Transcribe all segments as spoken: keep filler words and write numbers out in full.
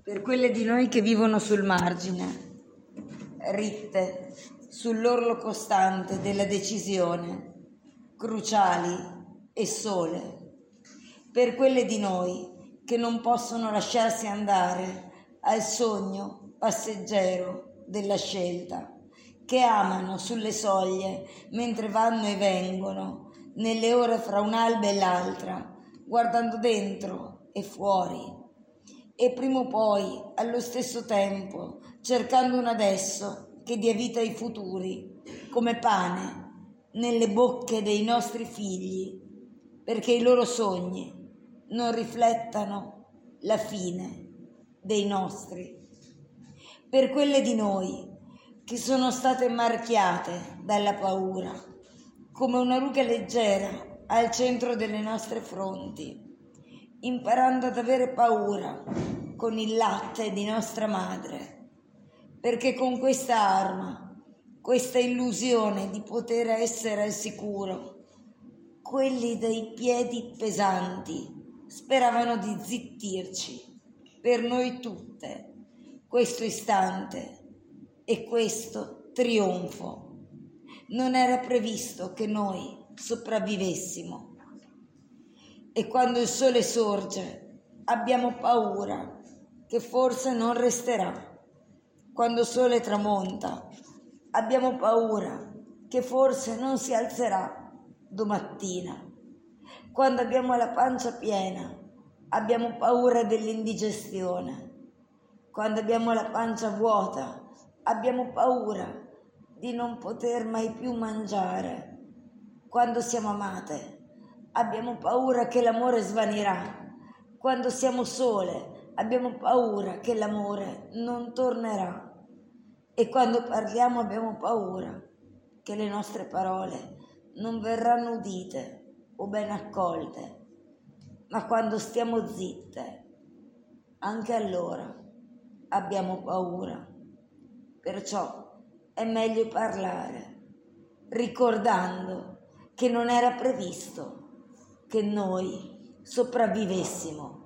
per quelle di noi che vivono sul margine, ritte sull'orlo costante della decisione, cruciali e sole, per quelle di noi che non possono lasciarsi andare al sogno passeggero della scelta, che amano sulle soglie mentre vanno e vengono, nelle ore fra un'alba e l'altra, guardando dentro e fuori, e prima o poi, allo stesso tempo, cercando un adesso che dia vita ai futuri, come pane nelle bocche dei nostri figli, perché i loro sogni non riflettano la fine dei nostri. Per quelle di noi che sono state marchiate dalla paura, come una ruga leggera al centro delle nostre fronti, imparando ad avere paura con il latte di nostra madre, perché con questa arma, questa illusione di poter essere al sicuro, quelli dei piedi pesanti speravano di zittirci per noi tutte questo istante e questo trionfo. Non era previsto che noi sopravvivessimo. E quando il sole sorge abbiamo paura che forse non resterà. Quando il sole tramonta abbiamo paura che forse non si alzerà domattina. Quando abbiamo la pancia piena abbiamo paura dell'indigestione. Quando abbiamo la pancia vuota abbiamo paura di non poter mai più mangiare. Quando siamo amate abbiamo paura che l'amore svanirà. Quando siamo sole abbiamo paura che l'amore non tornerà. E quando parliamo abbiamo paura che le nostre parole non verranno udite o ben accolte. Ma quando stiamo zitte, anche allora abbiamo paura. Perciò è meglio parlare, ricordando che non era previsto che noi sopravvivessimo.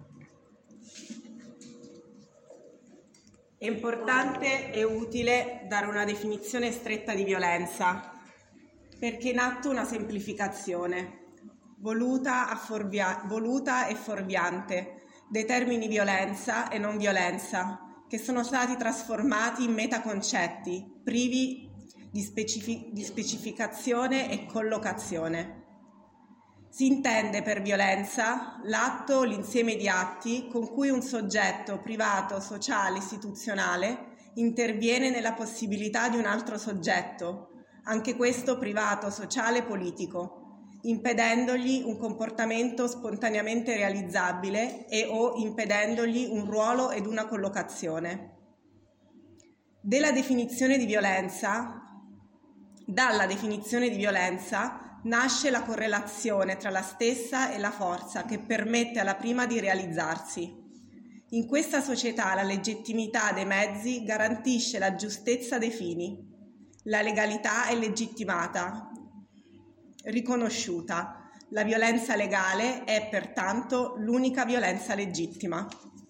È importante e utile dare una definizione stretta di violenza, perché è in atto una semplificazione, voluta, afforvia- voluta e fuorviante, dei termini violenza e non violenza, che sono stati trasformati in metaconcetti, privi di, specific- di specificazione e collocazione. Si intende per violenza l'atto o l'insieme di atti con cui un soggetto privato, sociale, istituzionale interviene nella possibilità di un altro soggetto, anche questo privato, sociale, politico, impedendogli un comportamento spontaneamente realizzabile e o impedendogli un ruolo ed una collocazione. Della definizione di violenza, dalla definizione di violenza nasce la correlazione tra la stessa e la forza che permette alla prima di realizzarsi. In questa società la legittimità dei mezzi garantisce la giustezza dei fini. La legalità è legittimata, riconosciuta. La violenza legale è pertanto l'unica violenza legittima.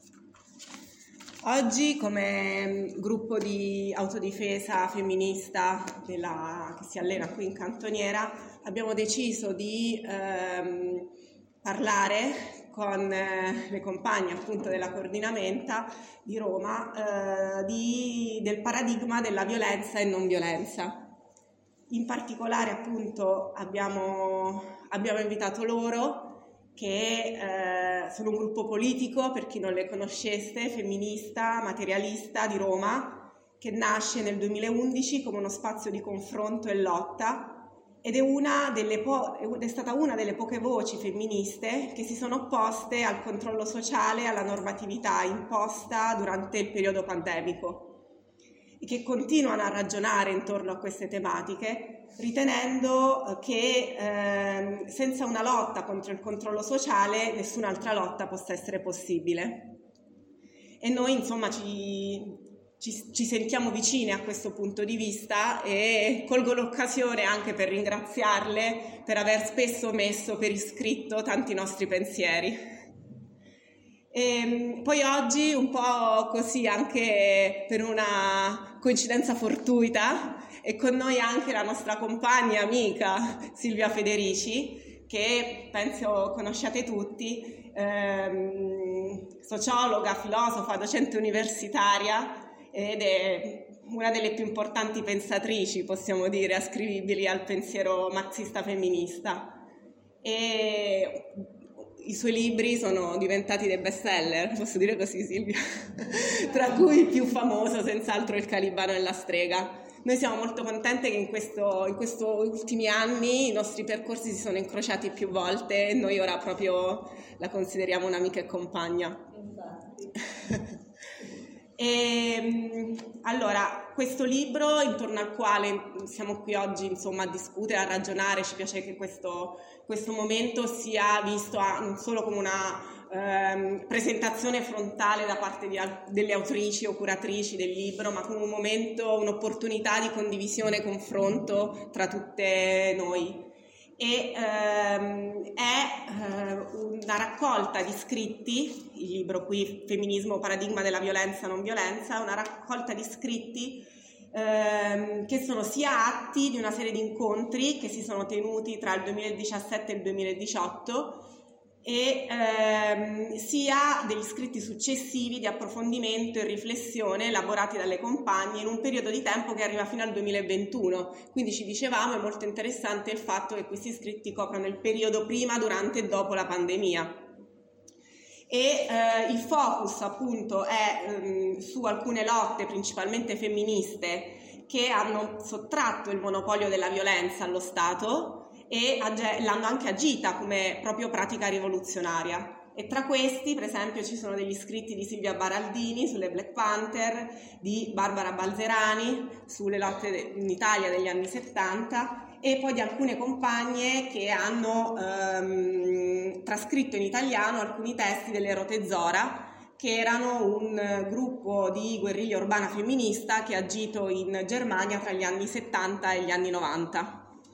Oggi, come gruppo di autodifesa femminista della, che si allena qui in Cantoniera, abbiamo deciso di ehm, parlare con eh, le compagne appunto della coordinamenta di Roma eh, di, del paradigma della violenza e non violenza. In particolare appunto abbiamo, abbiamo invitato loro, che eh, sono un gruppo politico, per chi non le conoscesse, femminista, materialista di Roma, che nasce nel duemilaundici come uno spazio di confronto e lotta ed è, una delle po- è stata una delle poche voci femministe che si sono opposte al controllo sociale e alla normatività imposta durante il periodo pandemico e che continuano a ragionare intorno a queste tematiche, ritenendo che eh, senza una lotta contro il controllo sociale nessun'altra lotta possa essere possibile. E noi insomma ci, ci, ci sentiamo vicine a questo punto di vista e colgo l'occasione anche per ringraziarle per aver spesso messo per iscritto tanti nostri pensieri. E poi oggi, un po' così, anche per una coincidenza fortuita, è con noi anche la nostra compagna, amica Silvia Federici, che penso conosciate tutti, ehm, sociologa, filosofa, docente universitaria ed è una delle più importanti pensatrici, possiamo dire, ascrivibili al pensiero marxista femminista. E i suoi libri sono diventati dei best seller, posso dire così, Silvia? Tra cui il più famoso, senz'altro, Il Calibano e la strega. Noi siamo molto contente che in, questo, in questi ultimi anni i nostri percorsi si sono incrociati più volte e noi ora proprio la consideriamo un'amica e compagna. E, allora, questo libro intorno al quale siamo qui oggi, insomma, a discutere, a ragionare, ci piace che questo, questo momento sia visto a, non solo come una ehm, presentazione frontale da parte di, delle autrici o curatrici del libro, ma come un momento, un'opportunità di condivisione e confronto tra tutte noi. E ehm, è eh, una raccolta di scritti, il libro qui Femminismo, paradigma della violenza non violenza, una raccolta di scritti ehm, che sono sia atti di una serie di incontri che si sono tenuti tra il duemiladiciassette e il duemiladiciotto e ehm, sia degli scritti successivi di approfondimento e riflessione elaborati dalle compagne in un periodo di tempo che arriva fino al duemilaventuno. Quindi ci dicevamo, è molto interessante il fatto che questi scritti coprono il periodo prima, durante e dopo la pandemia. E eh, il focus appunto è ehm, su alcune lotte principalmente femministe che hanno sottratto il monopolio della violenza allo Stato e l'hanno anche agita come proprio pratica rivoluzionaria. E tra questi, per esempio, ci sono degli scritti di Silvia Baraldini sulle Black Panther, di Barbara Balzerani sulle lotte in Italia degli anni settanta e poi di alcune compagne che hanno ehm, trascritto in italiano alcuni testi delle Rote Zora, che erano un gruppo di guerriglia urbana femminista che ha agito in Germania tra gli anni settanta e gli anni novanta.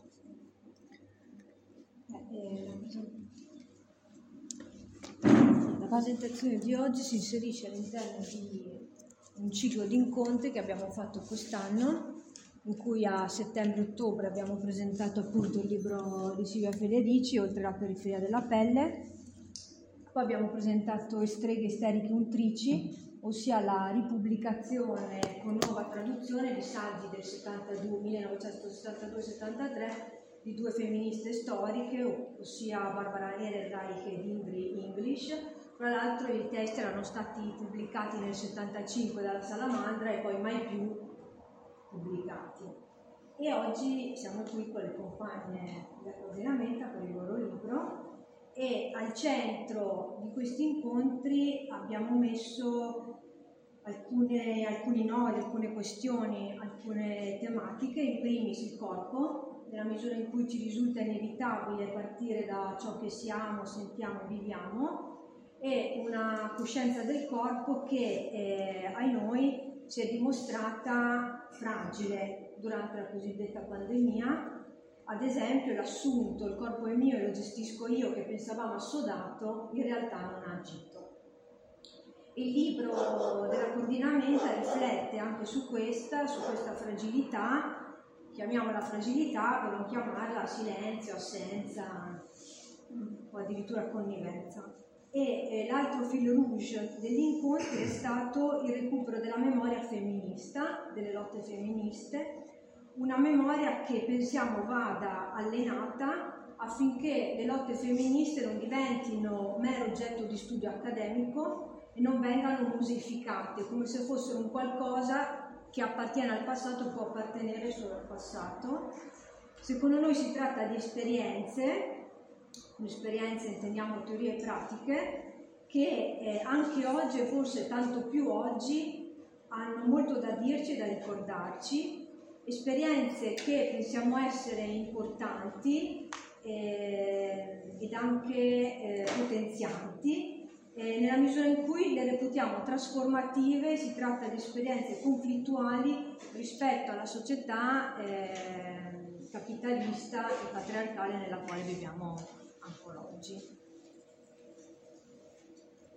La presentazione di oggi si inserisce all'interno di un ciclo di incontri che abbiamo fatto quest'anno, in cui a settembre-ottobre abbiamo presentato appunto il libro di Silvia Federici, Oltre la periferia della pelle. Poi abbiamo presentato Streghe isteriche untrici, ossia la ripubblicazione con nuova traduzione di saggi del settantadue, millenovecentosettantadue settantatré di due femministe storiche, ossia Barbara Ehrenreich ed Ingrid English. Tra l'altro i testi erano stati pubblicati nel settantacinque dalla Salamandra e poi mai più pubblicati. E oggi siamo qui con le compagne del coordinamento per il loro libro e al centro di questi incontri abbiamo messo alcune, alcuni nodi, alcune questioni, alcune tematiche, in primis il corpo, nella misura in cui ci risulta inevitabile partire da ciò che siamo, sentiamo e viviamo, e una coscienza del corpo che eh, ai noi si è dimostrata fragile durante la cosiddetta pandemia. Ad esempio l'assunto il corpo è mio e lo gestisco io, che pensavamo assodato, in realtà non ha agito. Il libro della coordinamenta riflette anche su questa, su questa fragilità, chiamiamola fragilità per non chiamarla silenzio, assenza o addirittura connivenza. E eh, l'altro fil rouge degli incontri è stato il recupero della memoria femminista, delle lotte femministe, una memoria che pensiamo vada allenata affinché le lotte femministe non diventino mero oggetto di studio accademico e non vengano musificate, come se fossero un qualcosa che appartiene al passato, può appartenere solo al passato. Secondo noi si tratta di esperienze, esperienze intendiamo teorie e pratiche, che eh, anche oggi e forse tanto più oggi hanno molto da dirci e da ricordarci, esperienze che pensiamo essere importanti eh, ed anche eh, potenzianti, eh, nella misura in cui le reputiamo trasformative. Si tratta di esperienze conflittuali rispetto alla società eh, capitalista e patriarcale nella quale viviamo ancora oggi.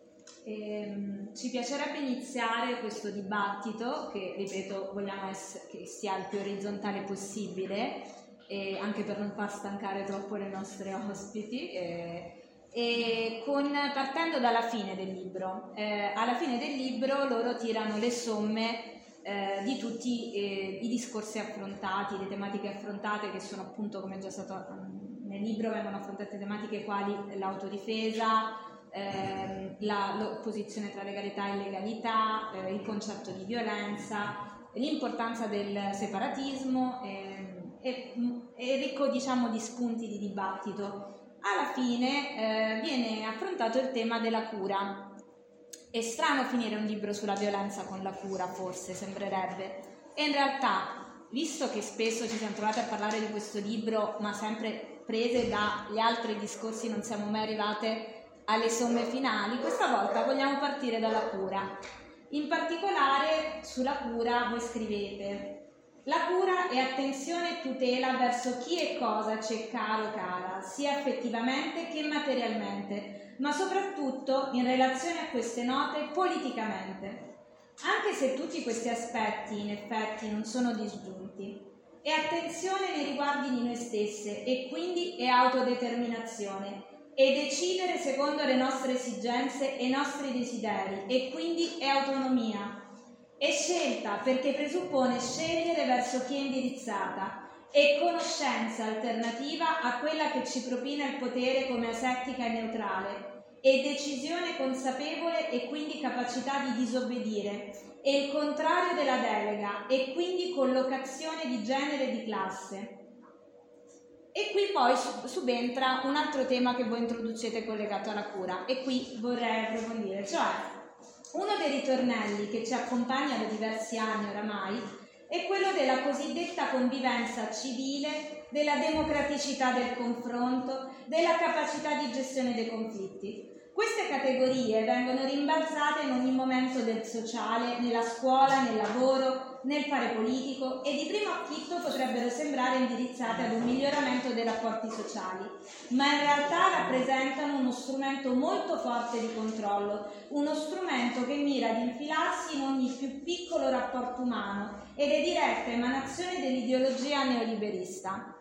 ehm, ci piacerebbe iniziare questo dibattito che, ripeto, vogliamo essere, che sia il più orizzontale possibile, eh, anche per non far stancare troppo le nostre ospiti, eh, e con, partendo dalla fine del libro. Eh, alla fine del libro loro tirano le somme Eh, di tutti eh, i discorsi affrontati, le tematiche affrontate, che sono appunto, come è già stato um, nel libro, vengono affrontate tematiche quali l'autodifesa, ehm, la, l'opposizione tra legalità e illegalità, eh, il concetto di violenza, l'importanza del separatismo, eh, e, e ricco, diciamo, di spunti di dibattito. Alla fine eh, viene affrontato il tema della cura. È strano finire un libro sulla violenza con la cura, forse, sembrerebbe. E in realtà, visto che spesso ci siamo trovati a parlare di questo libro, ma sempre prese dagli altri discorsi, non siamo mai arrivate alle somme finali, questa volta vogliamo partire dalla cura. In particolare, sulla cura voi scrivete: la cura è attenzione e tutela verso chi e cosa ci è caro o cara, sia affettivamente che materialmente, ma soprattutto in relazione a queste note politicamente. Anche se tutti questi aspetti in effetti non sono disgiunti. È attenzione nei riguardi di noi stesse e quindi è autodeterminazione, è decidere secondo le nostre esigenze e i nostri desideri e quindi è autonomia. È scelta perché presuppone scegliere verso chi è indirizzata, è conoscenza alternativa a quella che ci propina il potere come asettica e neutrale, è decisione consapevole e quindi capacità di disobbedire, è il contrario della delega e quindi collocazione di genere e di classe. E qui poi subentra un altro tema che voi introducete collegato alla cura, e qui vorrei approfondire, cioè uno dei ritornelli che ci accompagna da diversi anni oramai è quello della cosiddetta convivenza civile, della democraticità del confronto, della capacità di gestione dei conflitti. Queste categorie vengono rimbalzate in ogni momento del sociale, nella scuola, nel lavoro, nel fare politico, e di primo acchito potrebbero sembrare indirizzate ad un miglioramento dei rapporti sociali, ma in realtà rappresentano uno strumento molto forte di controllo, uno strumento che mira ad infilarsi in ogni più piccolo rapporto umano ed è diretta emanazione dell'ideologia neoliberista.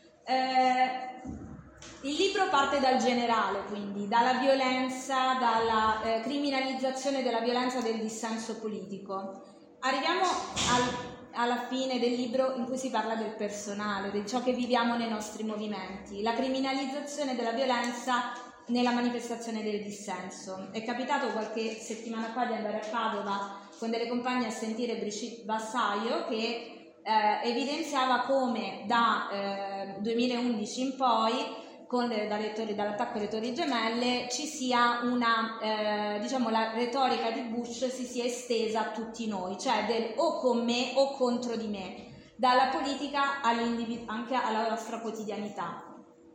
Eh, Il libro parte dal generale, quindi dalla violenza, dalla eh, criminalizzazione della violenza e del dissenso politico. Arriviamo al, alla fine del libro in cui si parla del personale, di ciò che viviamo nei nostri movimenti, la criminalizzazione della violenza nella manifestazione del dissenso. È capitato qualche settimana fa di andare a Padova con delle compagne a sentire Brigitte Vassaio, che eh, evidenziava come da eh, duemilaundici in poi, con le, dalle torri, dall'attacco alle Torri Gemelle, ci sia una, eh, diciamo, la retorica di Bush si sia estesa a tutti noi, cioè del o con me o contro di me, dalla politica anche alla nostra quotidianità.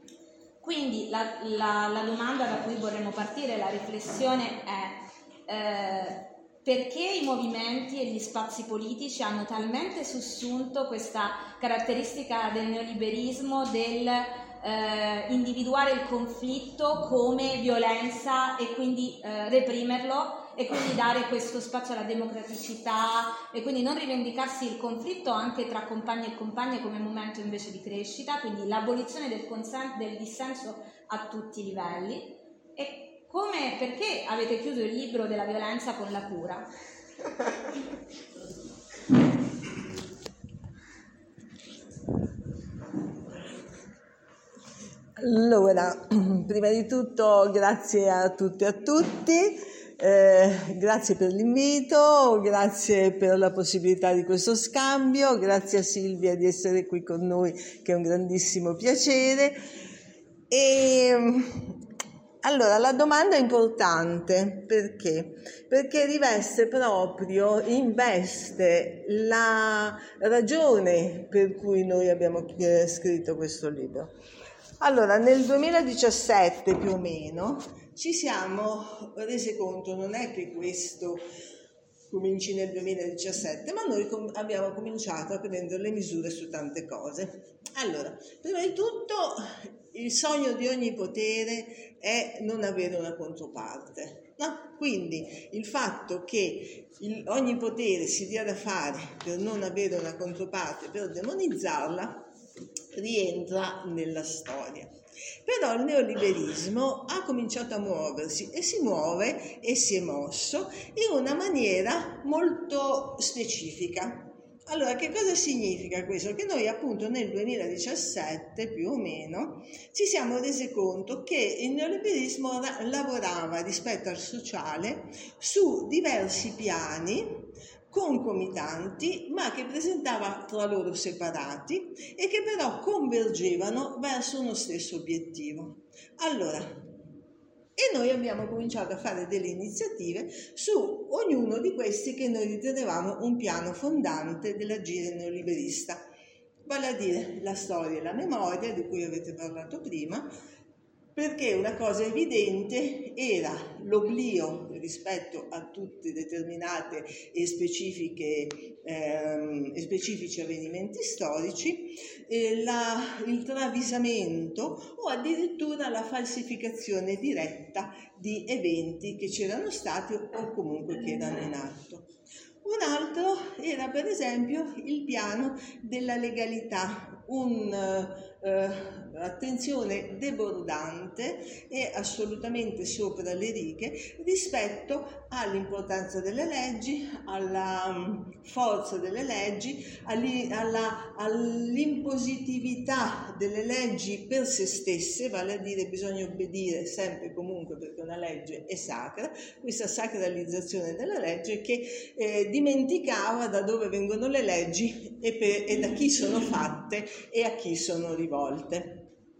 Quindi la, la, la domanda da cui vorremmo partire, la riflessione è eh, perché i movimenti e gli spazi politici hanno talmente sussunto questa caratteristica del neoliberismo, del Eh, individuare il conflitto come violenza e quindi eh, reprimerlo, e quindi dare questo spazio alla democraticità, e quindi non rivendicarsi il conflitto anche tra compagni e compagne come momento invece di crescita, quindi l'abolizione del, consen- del dissenso a tutti i livelli. E come, perché avete chiuso il libro della violenza con la cura? Allora, prima di tutto grazie a tutte e a tutti, eh, grazie per l'invito, grazie per la possibilità di questo scambio, grazie a Silvia di essere qui con noi, che è un grandissimo piacere. E allora, la domanda è importante, perché? Perché riveste proprio, investe la ragione per cui noi abbiamo scritto questo libro. Allora, nel duemiladiciassette più o meno ci siamo resi conto, non è che questo cominci nel duemiladiciassette, ma noi com- abbiamo cominciato a prendere le misure su tante cose. Allora, prima di tutto, il sogno di ogni potere è non avere una controparte. No? Quindi il fatto che il, ogni potere si dia da fare per non avere una controparte, per demonizzarla, rientra nella storia. Però il neoliberismo ha cominciato a muoversi e si muove e si è mosso in una maniera molto specifica. Allora, che cosa significa questo? Che noi appunto nel duemiladiciassette più o meno ci siamo resi conto che il neoliberismo lavorava rispetto al sociale su diversi piani concomitanti, ma che presentava tra loro separati e che però convergevano verso uno stesso obiettivo. Allora, e noi abbiamo cominciato a fare delle iniziative su ognuno di questi che noi ritenevamo un piano fondante dell'agire neoliberista, vale a dire la storia e la memoria, di cui avete parlato prima, perché una cosa evidente era l'oblio rispetto a tutte determinate e, specifiche, ehm, e specifici avvenimenti storici, eh, la, il travisamento o addirittura la falsificazione diretta di eventi che c'erano stati o comunque che erano in atto. Un altro era per esempio il piano della legalità, un'attenzione uh, debordante e assolutamente sopra le righe rispetto all'importanza delle leggi, alla um, forza delle leggi, alla, all'impositività delle leggi per se stesse, vale a dire bisogna obbedire sempre e comunque perché una legge è sacra, questa sacralizzazione della legge che eh, dimenticava da dove vengono le leggi e, per, e da chi sono fatte e a chi sono rivolte.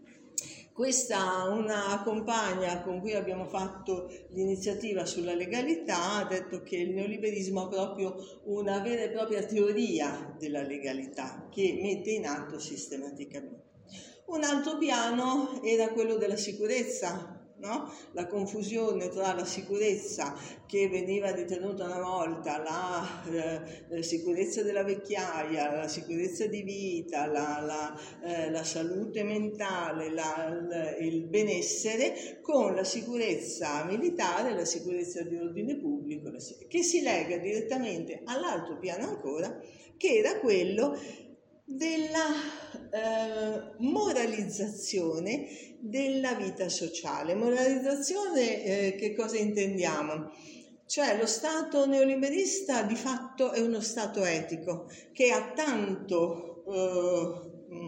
Questa, una compagna con cui abbiamo fatto l'iniziativa sulla legalità, ha detto che il neoliberismo ha proprio una vera e propria teoria della legalità che mette in atto sistematicamente. Un altro piano era quello della sicurezza. No? La confusione tra la sicurezza che veniva ritenuta una volta, la eh, sicurezza della vecchiaia, la sicurezza di vita, la, la, eh, la salute mentale, la, la, il benessere, con la sicurezza militare, la sicurezza di ordine pubblico, che si lega direttamente all'altro piano ancora, che era quello della eh, moralizzazione della vita sociale. Moralizzazione, eh, che cosa intendiamo? Cioè lo Stato neoliberista di fatto è uno Stato etico che ha tanto eh,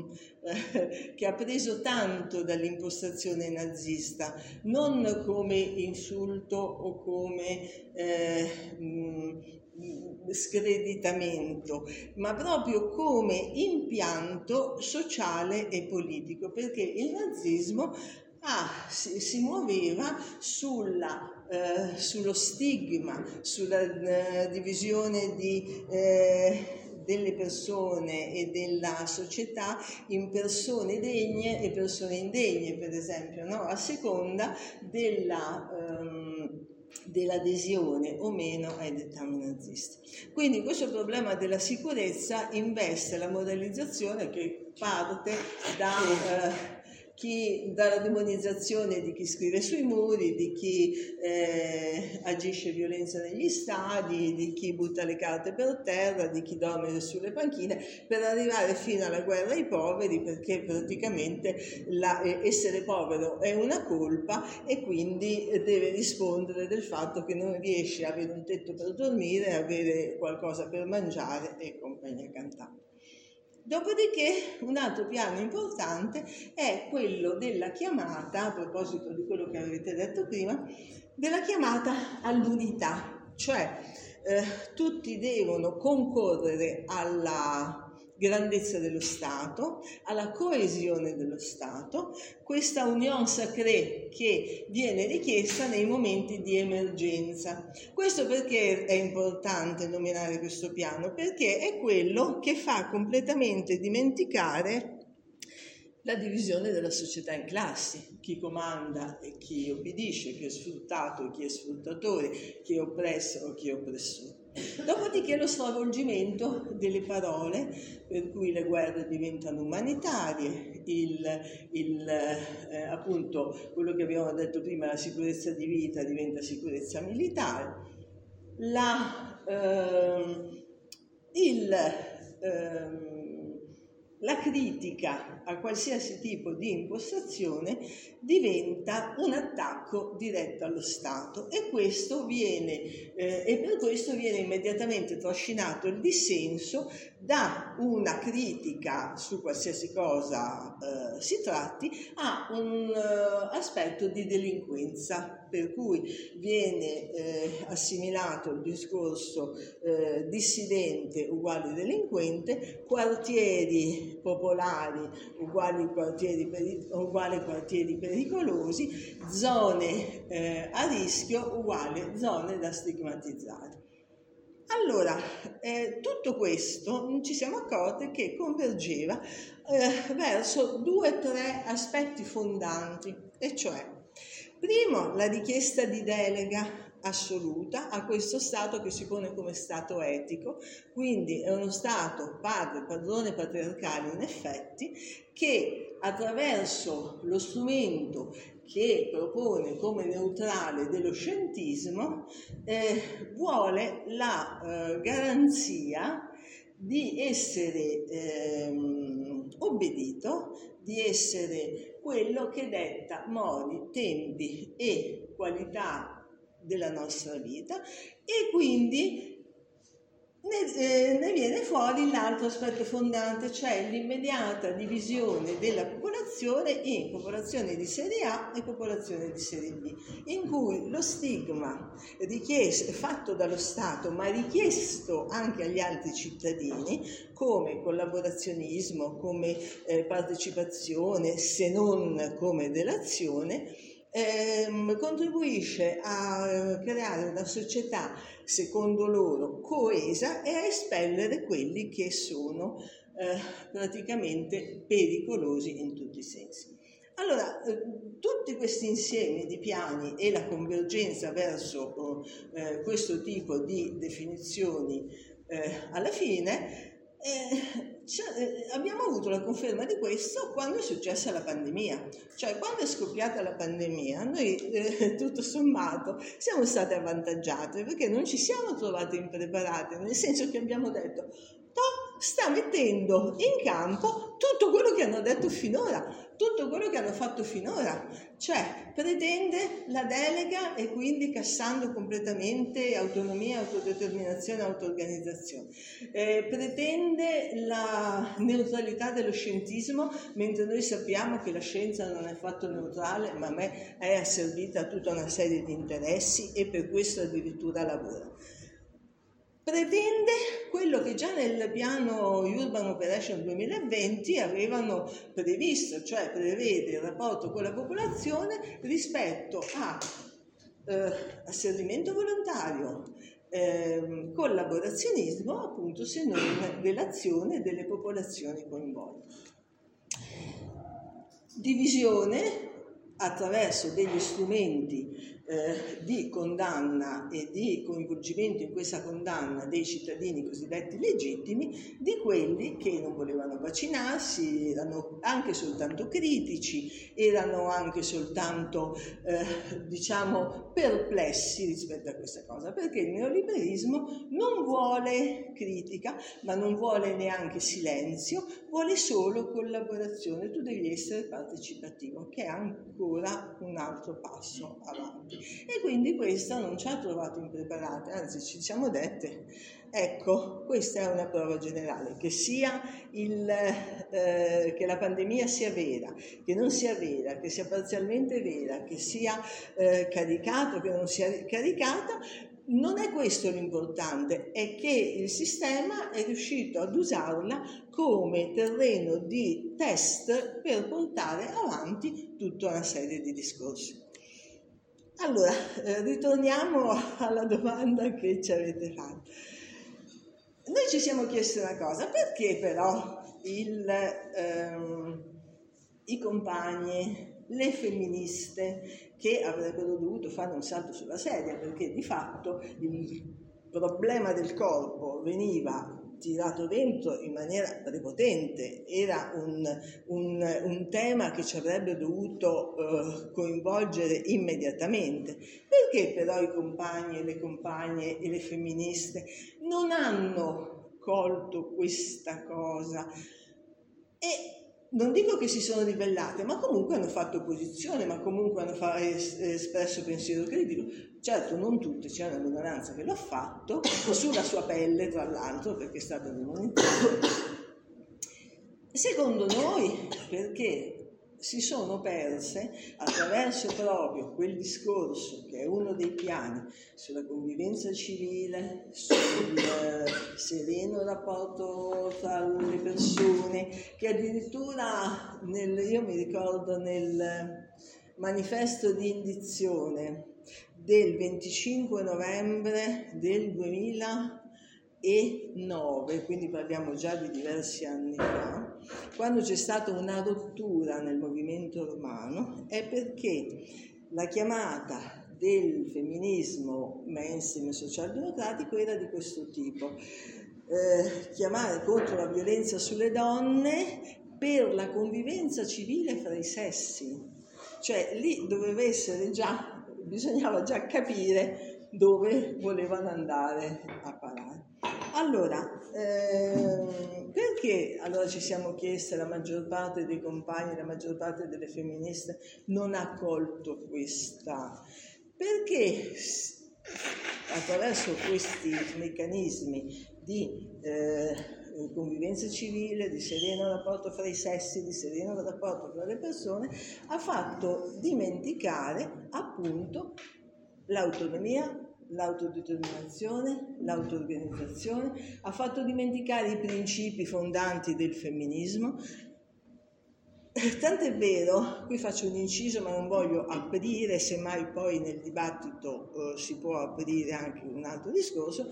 che ha preso tanto dall'impostazione nazista, non come insulto o come eh, screditamento, ma proprio come impianto sociale e politico, perché il nazismo ah, si, si muoveva sulla, eh, sullo stigma, sulla eh, divisione di, eh, delle persone e della società in persone degne e persone indegne, per esempio, no? A seconda della... Um, dell'adesione o meno ai dettami nazisti. Quindi questo problema della sicurezza investe la moralizzazione che parte da, eh, chi, dalla demonizzazione di chi scrive sui muri, di chi eh, agisce violenza negli stadi, di chi butta le carte per terra, di chi dorme sulle panchine, per arrivare fino alla guerra ai poveri, perché praticamente la, eh, essere povero è una colpa e quindi deve rispondere del fatto che non riesce a avere un tetto per dormire, avere qualcosa per mangiare e compagnia cantante. Dopodiché un altro piano importante è quello della chiamata, a proposito di quello che avete detto prima, della chiamata all'unità, cioè eh, tutti devono concorrere alla grandezza dello Stato, alla coesione dello Stato, questa union sacrée che viene richiesta nei momenti di emergenza. Questo perché è importante nominare questo piano? Perché è quello che fa completamente dimenticare la divisione della società in classi, chi comanda e chi obbedisce, chi è sfruttato e chi è sfruttatore, chi è oppresso o chi è oppressore. Dopodiché lo stravolgimento delle parole, per cui le guerre diventano umanitarie, il, il, eh, appunto quello che abbiamo detto prima, la sicurezza di vita diventa sicurezza militare, la, eh, il, eh, la critica a qualsiasi tipo di impostazione diventa un attacco diretto allo Stato e, questo viene, eh, e per questo viene immediatamente trascinato il dissenso da una critica su qualsiasi cosa eh, si tratti a un eh, aspetto di delinquenza, per cui viene eh, assimilato il discorso eh, dissidente uguale delinquente, quartieri popolari uguali quartieri, peri- uguali quartieri pericolosi, zone eh, a rischio uguali zone da stigmatizzare. Allora, eh, tutto questo ci siamo accorti che convergeva eh, verso due o tre aspetti fondanti, e cioè, primo, la richiesta di delega assoluta a questo Stato che si pone come Stato etico, quindi è uno Stato padre, padrone patriarcale in effetti, che attraverso lo strumento che propone come neutrale dello scientismo eh, vuole la eh, garanzia di essere eh, obbedito, di essere quello che detta modi, tempi e qualità della nostra vita, e quindi ne, eh, ne viene fuori l'altro aspetto fondante, cioè l'immediata divisione della popolazione in popolazione di serie A e popolazione di serie B, in cui lo stigma richiesto, fatto dallo Stato ma richiesto anche agli altri cittadini come collaborazionismo, come eh, partecipazione, se non come delazione, ehm, contribuisce a creare una società secondo loro coesa e a espellere quelli che sono eh, praticamente pericolosi in tutti i sensi. Allora, eh, tutti questi insiemi di piani e la convergenza verso eh, questo tipo di definizioni eh, alla fine Eh, cioè, eh, abbiamo avuto la conferma di questo quando è successa la pandemia, cioè quando è scoppiata la pandemia noi eh, tutto sommato siamo state avvantaggiate perché non ci siamo trovate impreparate, nel senso che abbiamo detto sta mettendo in campo tutto quello che hanno detto finora, tutto quello che hanno fatto finora, cioè pretende la delega e quindi cassando completamente autonomia, autodeterminazione, auto-organizzazione, eh, pretende la neutralità dello scientismo, mentre noi sappiamo che la scienza non è affatto neutrale, ma è asservita a tutta una serie di interessi e per questo addirittura lavora. Pretende quello che già nel piano Urban Operation duemilaventi avevano previsto, cioè prevede il rapporto con la popolazione rispetto a eh, asservimento volontario, eh, collaborazionismo, appunto, se non dell'azione delle popolazioni coinvolte. Divisione attraverso degli strumenti eh, di condanna e di coinvolgimento in questa condanna dei cittadini cosiddetti legittimi, di quelli che non volevano vaccinarsi, erano anche soltanto critici, erano anche soltanto eh, diciamo perplessi rispetto a questa cosa, perché il neoliberismo non vuole critica, ma non vuole neanche silenzio, vuole solo collaborazione. Tu devi essere partecipativo, che è ancora un altro passo avanti. E quindi questa non ci ha trovato impreparate, anzi ci siamo dette, ecco, questa è una prova generale, che sia il, eh, che la pandemia sia vera, che non sia vera, che sia parzialmente vera, che sia eh, caricato, che non sia caricata. Non è questo l'importante, è che il sistema è riuscito ad usarla come terreno di test per portare avanti tutta una serie di discorsi. Allora, eh, ritorniamo alla domanda che ci avete fatto. Noi ci siamo chiesti una cosa, perché però il, ehm, i compagni, le femministe che avrebbero dovuto fare un salto sulla sedia, perché di fatto il problema del corpo veniva tirato dentro in maniera prepotente, era un, un, un tema che ci avrebbe dovuto eh, coinvolgere immediatamente. Perché però i compagni e le compagne e le femministe non hanno colto questa cosa? E non dico che si sono ribellate, ma comunque hanno fatto opposizione, ma comunque hanno fa- espresso pensiero critico. Certo, non tutte, c'è una minoranza che l'ha fatto, sulla sua pelle tra l'altro, perché è stata demonizzata. Secondo noi, perché si sono perse attraverso proprio quel discorso che è uno dei piani sulla convivenza civile, sul sereno rapporto tra le persone, che addirittura nel, io mi ricordo nel manifesto di indizione del venticinque novembre del duemilanove, quindi parliamo già di diversi anni fa, quando c'è stata una rottura nel movimento romano, è perché la chiamata del femminismo mainstream socialdemocratico era di questo tipo: eh, chiamare contro la violenza sulle donne per la convivenza civile fra i sessi. Cioè lì doveva essere già, bisognava già capire dove volevano andare a parare. Allora, ehm, perché allora ci siamo chieste, la maggior parte dei compagni, la maggior parte delle femministe non ha colto questa? Perché attraverso questi meccanismi di eh, convivenza civile, di sereno rapporto fra i sessi, di sereno rapporto fra le persone, ha fatto dimenticare appunto l'autonomia, l'autodeterminazione, l'autoorganizzazione, ha fatto dimenticare i principi fondanti del femminismo. Tant'è vero, qui faccio un inciso ma non voglio aprire, semmai poi nel dibattito eh, si può aprire anche un altro discorso,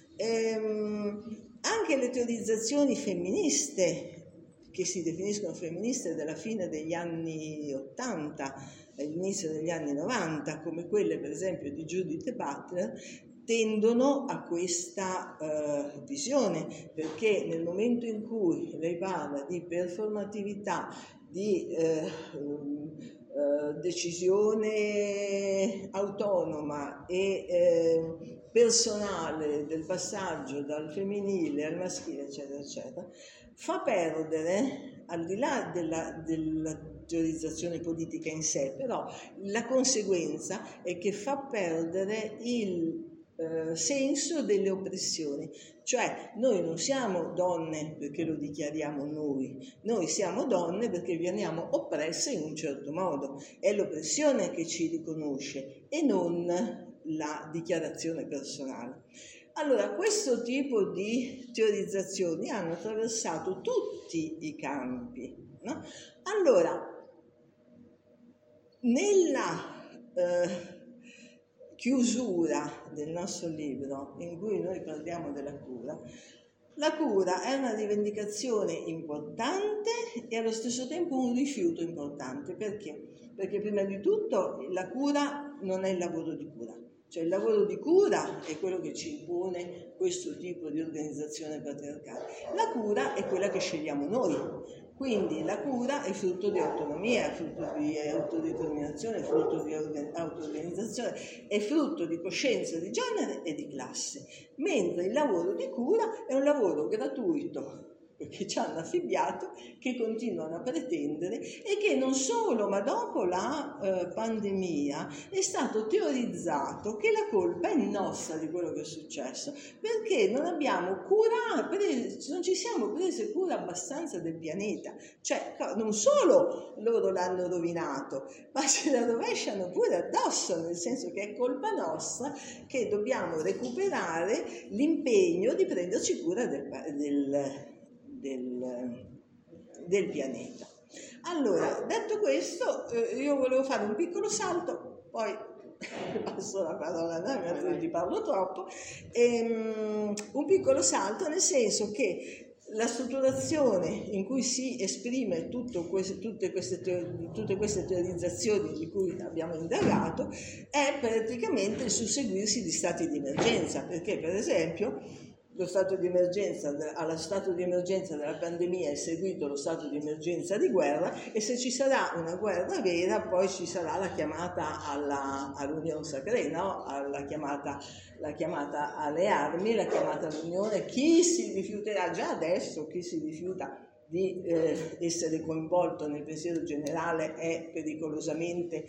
ehm, anche le teorizzazioni femministe, che si definiscono femministe della fine degli anni ottanta, all'inizio degli anni novanta, come quelle per esempio di Judith Butler, tendono a questa uh, visione, perché nel momento in cui lei parla di performatività, di eh, uh, decisione autonoma e eh, personale del passaggio dal femminile al maschile, eccetera, eccetera, fa perdere, al di là della, della teorizzazione politica in sé, però la conseguenza è che fa perdere il eh, senso delle oppressioni. Cioè noi non siamo donne perché lo dichiariamo noi, noi siamo donne perché veniamo oppresse in un certo modo, è l'oppressione che ci riconosce e non la dichiarazione personale. Allora, questo tipo di teorizzazioni hanno attraversato tutti i campi, no? Allora, nella eh, chiusura del nostro libro, in cui noi parliamo della cura, la cura è una rivendicazione importante e allo stesso tempo un rifiuto importante. Perché? Perché prima di tutto la cura non è il lavoro di cura. Cioè il lavoro di cura è quello che ci impone questo tipo di organizzazione patriarcale. La cura è quella che scegliamo noi. Quindi la cura è frutto di autonomia, è frutto di autodeterminazione, è frutto di auto-organizzazione, è frutto di coscienza di genere e di classe. Mentre il lavoro di cura è un lavoro gratuito, perché ci hanno affibbiato, che continuano a pretendere e che non solo, ma dopo la eh, pandemia è stato teorizzato che la colpa è nostra di quello che è successo, perché non abbiamo cura, non ci siamo prese cura abbastanza del pianeta. Cioè non solo loro l'hanno rovinato, ma ce la rovesciano pure addosso, nel senso che è colpa nostra che dobbiamo recuperare l'impegno di prenderci cura del, del Del, del pianeta. Allora, detto questo, eh, io volevo fare un piccolo salto, poi passo la parola a me, ti parlo troppo, ehm, un piccolo salto nel senso che la strutturazione in cui si esprime tutto questo, tutte, queste teorie, tutte queste teorizzazioni di cui abbiamo indagato è praticamente il susseguirsi di stati di emergenza, perché per esempio lo stato di emergenza, allo stato di emergenza della pandemia è seguito lo stato di emergenza di guerra, e se ci sarà una guerra vera poi ci sarà la chiamata alla, all'unione sacrée, no? Alla chiamata, la chiamata alle armi, la chiamata all'unione. Chi si rifiuterà già adesso, chi si rifiuta di eh, essere coinvolto nel pensiero generale è pericolosamente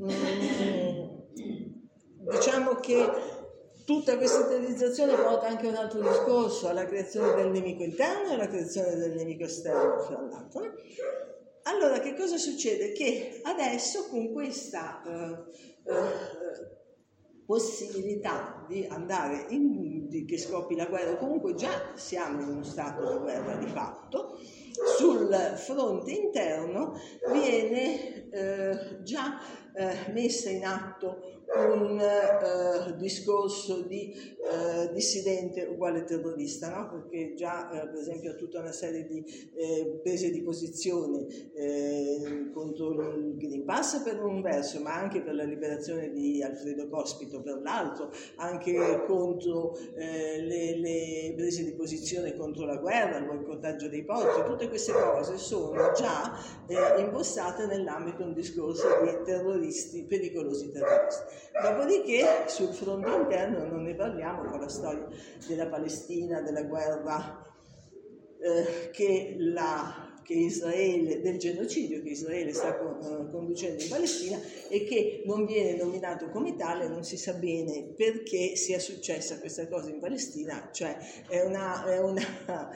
mm, diciamo che tutta questa teorizzazione porta anche a un altro discorso, alla creazione del nemico interno e alla creazione del nemico esterno, fra l'altro. Allora, che cosa succede? Che adesso con questa eh, eh, possibilità di andare in, di, che scoppi la guerra, comunque già siamo in uno stato di guerra di fatto, sul fronte interno viene eh, già eh, messa in atto un uh, discorso di uh, dissidente uguale terrorista, no? Perché già uh, per esempio tutta una serie di eh, prese di posizione eh, contro il Green Pass per un verso, ma anche per la liberazione di Alfredo Cospito per l'altro, anche contro eh, le, le prese di posizione contro la guerra, il boicottaggio dei porti, tutte queste cose sono già eh, impostate nell'ambito di un discorso di terroristi, pericolosi terroristi. Dopodiché sul fronte interno non ne parliamo, con la storia della Palestina, della guerra eh, che, la, che Israele, del genocidio che Israele sta con, conducendo in Palestina e che non viene nominato come tale, non si sa bene perché sia successa questa cosa in Palestina, cioè è una, è una,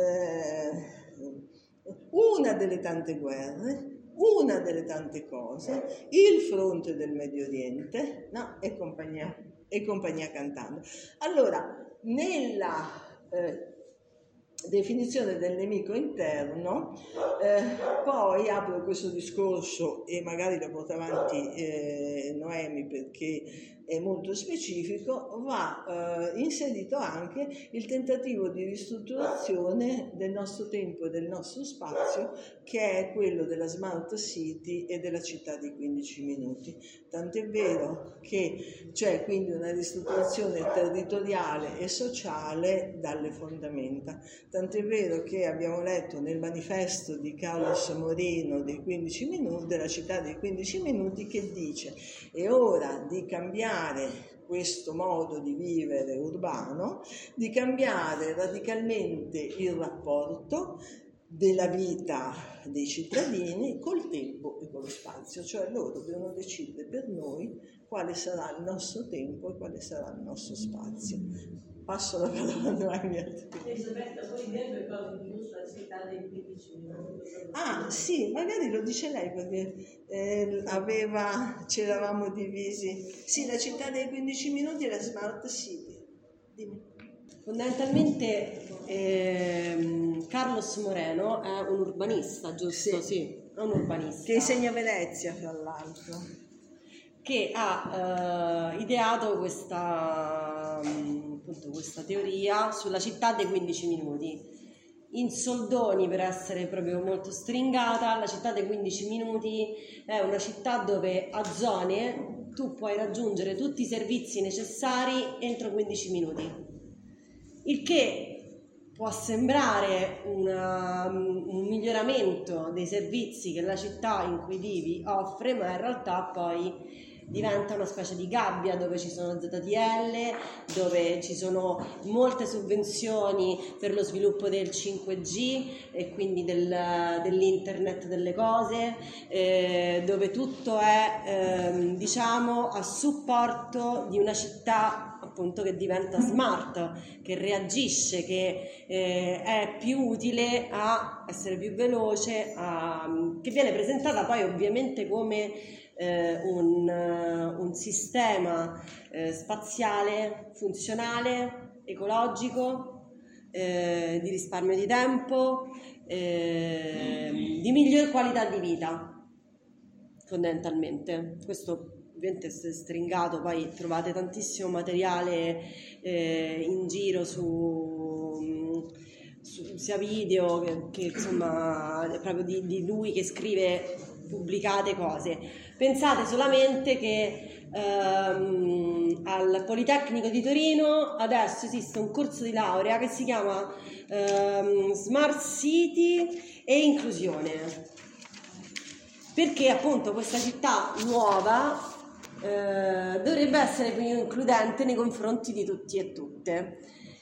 eh, una delle tante guerre, una delle tante cose, il fronte del Medio Oriente, no? e, compagnia, e compagnia cantando. Allora, nella eh, definizione del nemico interno, eh, poi apro questo discorso e magari lo porta avanti eh, Noemi perché è molto specifico, va eh, inserito anche il tentativo di ristrutturazione del nostro tempo e del nostro spazio, che è quello della Smart City e della città dei quindici minuti. Tant'è vero che c'è quindi una ristrutturazione territoriale e sociale dalle fondamenta. Tant'è vero che abbiamo letto nel manifesto di Carlos Moreno dei quindici minuti, della città dei quindici minuti, che dice: è ora di cambiare questo modo di vivere urbano, di cambiare radicalmente il rapporto della vita dei cittadini col tempo e con lo spazio, cioè loro devono decidere per noi quale sarà il nostro tempo e quale sarà il nostro spazio. Passo la parola a Noemi. Elisabetta, poi deve cosa di giusto la città dei quindici minuti. Ah sì, magari lo dice lei perché eh, aveva, ci eravamo divisi. Sì, la città dei quindici minuti è la Smart City. Dimmi. Fondamentalmente ehm, Carlos Moreno è un urbanista, giusto? Sì, sì è un urbanista. Che insegna a Venezia, fra l'altro. Che ha eh, ideato questa, appunto, questa teoria sulla città dei quindici minuti. In soldoni, per essere proprio molto stringata, la città dei quindici minuti è una città dove a zone tu puoi raggiungere tutti i servizi necessari entro quindici minuti. Il che può sembrare una, un miglioramento dei servizi che la città in cui vivi offre, ma in realtà poi diventa una specie di gabbia dove ci sono Z T L, dove ci sono molte sovvenzioni per lo sviluppo del cinque G e quindi del, dell'internet delle cose, eh, dove tutto è eh, diciamo a supporto di una città appunto che diventa smart, che reagisce, che eh, è più utile a essere più veloce, a, che viene presentata poi ovviamente come Eh, un, uh, un sistema eh, spaziale, funzionale, ecologico, eh, di risparmio di tempo, eh, di miglior qualità di vita, fondamentalmente. Questo ovviamente è stringato, poi trovate tantissimo materiale eh, in giro su... Su, sia video che, che insomma proprio di, di lui che scrive pubblicate cose. Pensate solamente che ehm, al Politecnico di Torino adesso esiste un corso di laurea che si chiama ehm, Smart City e Inclusione, perché appunto questa città nuova eh, dovrebbe essere più includente nei confronti di tutti e tutte.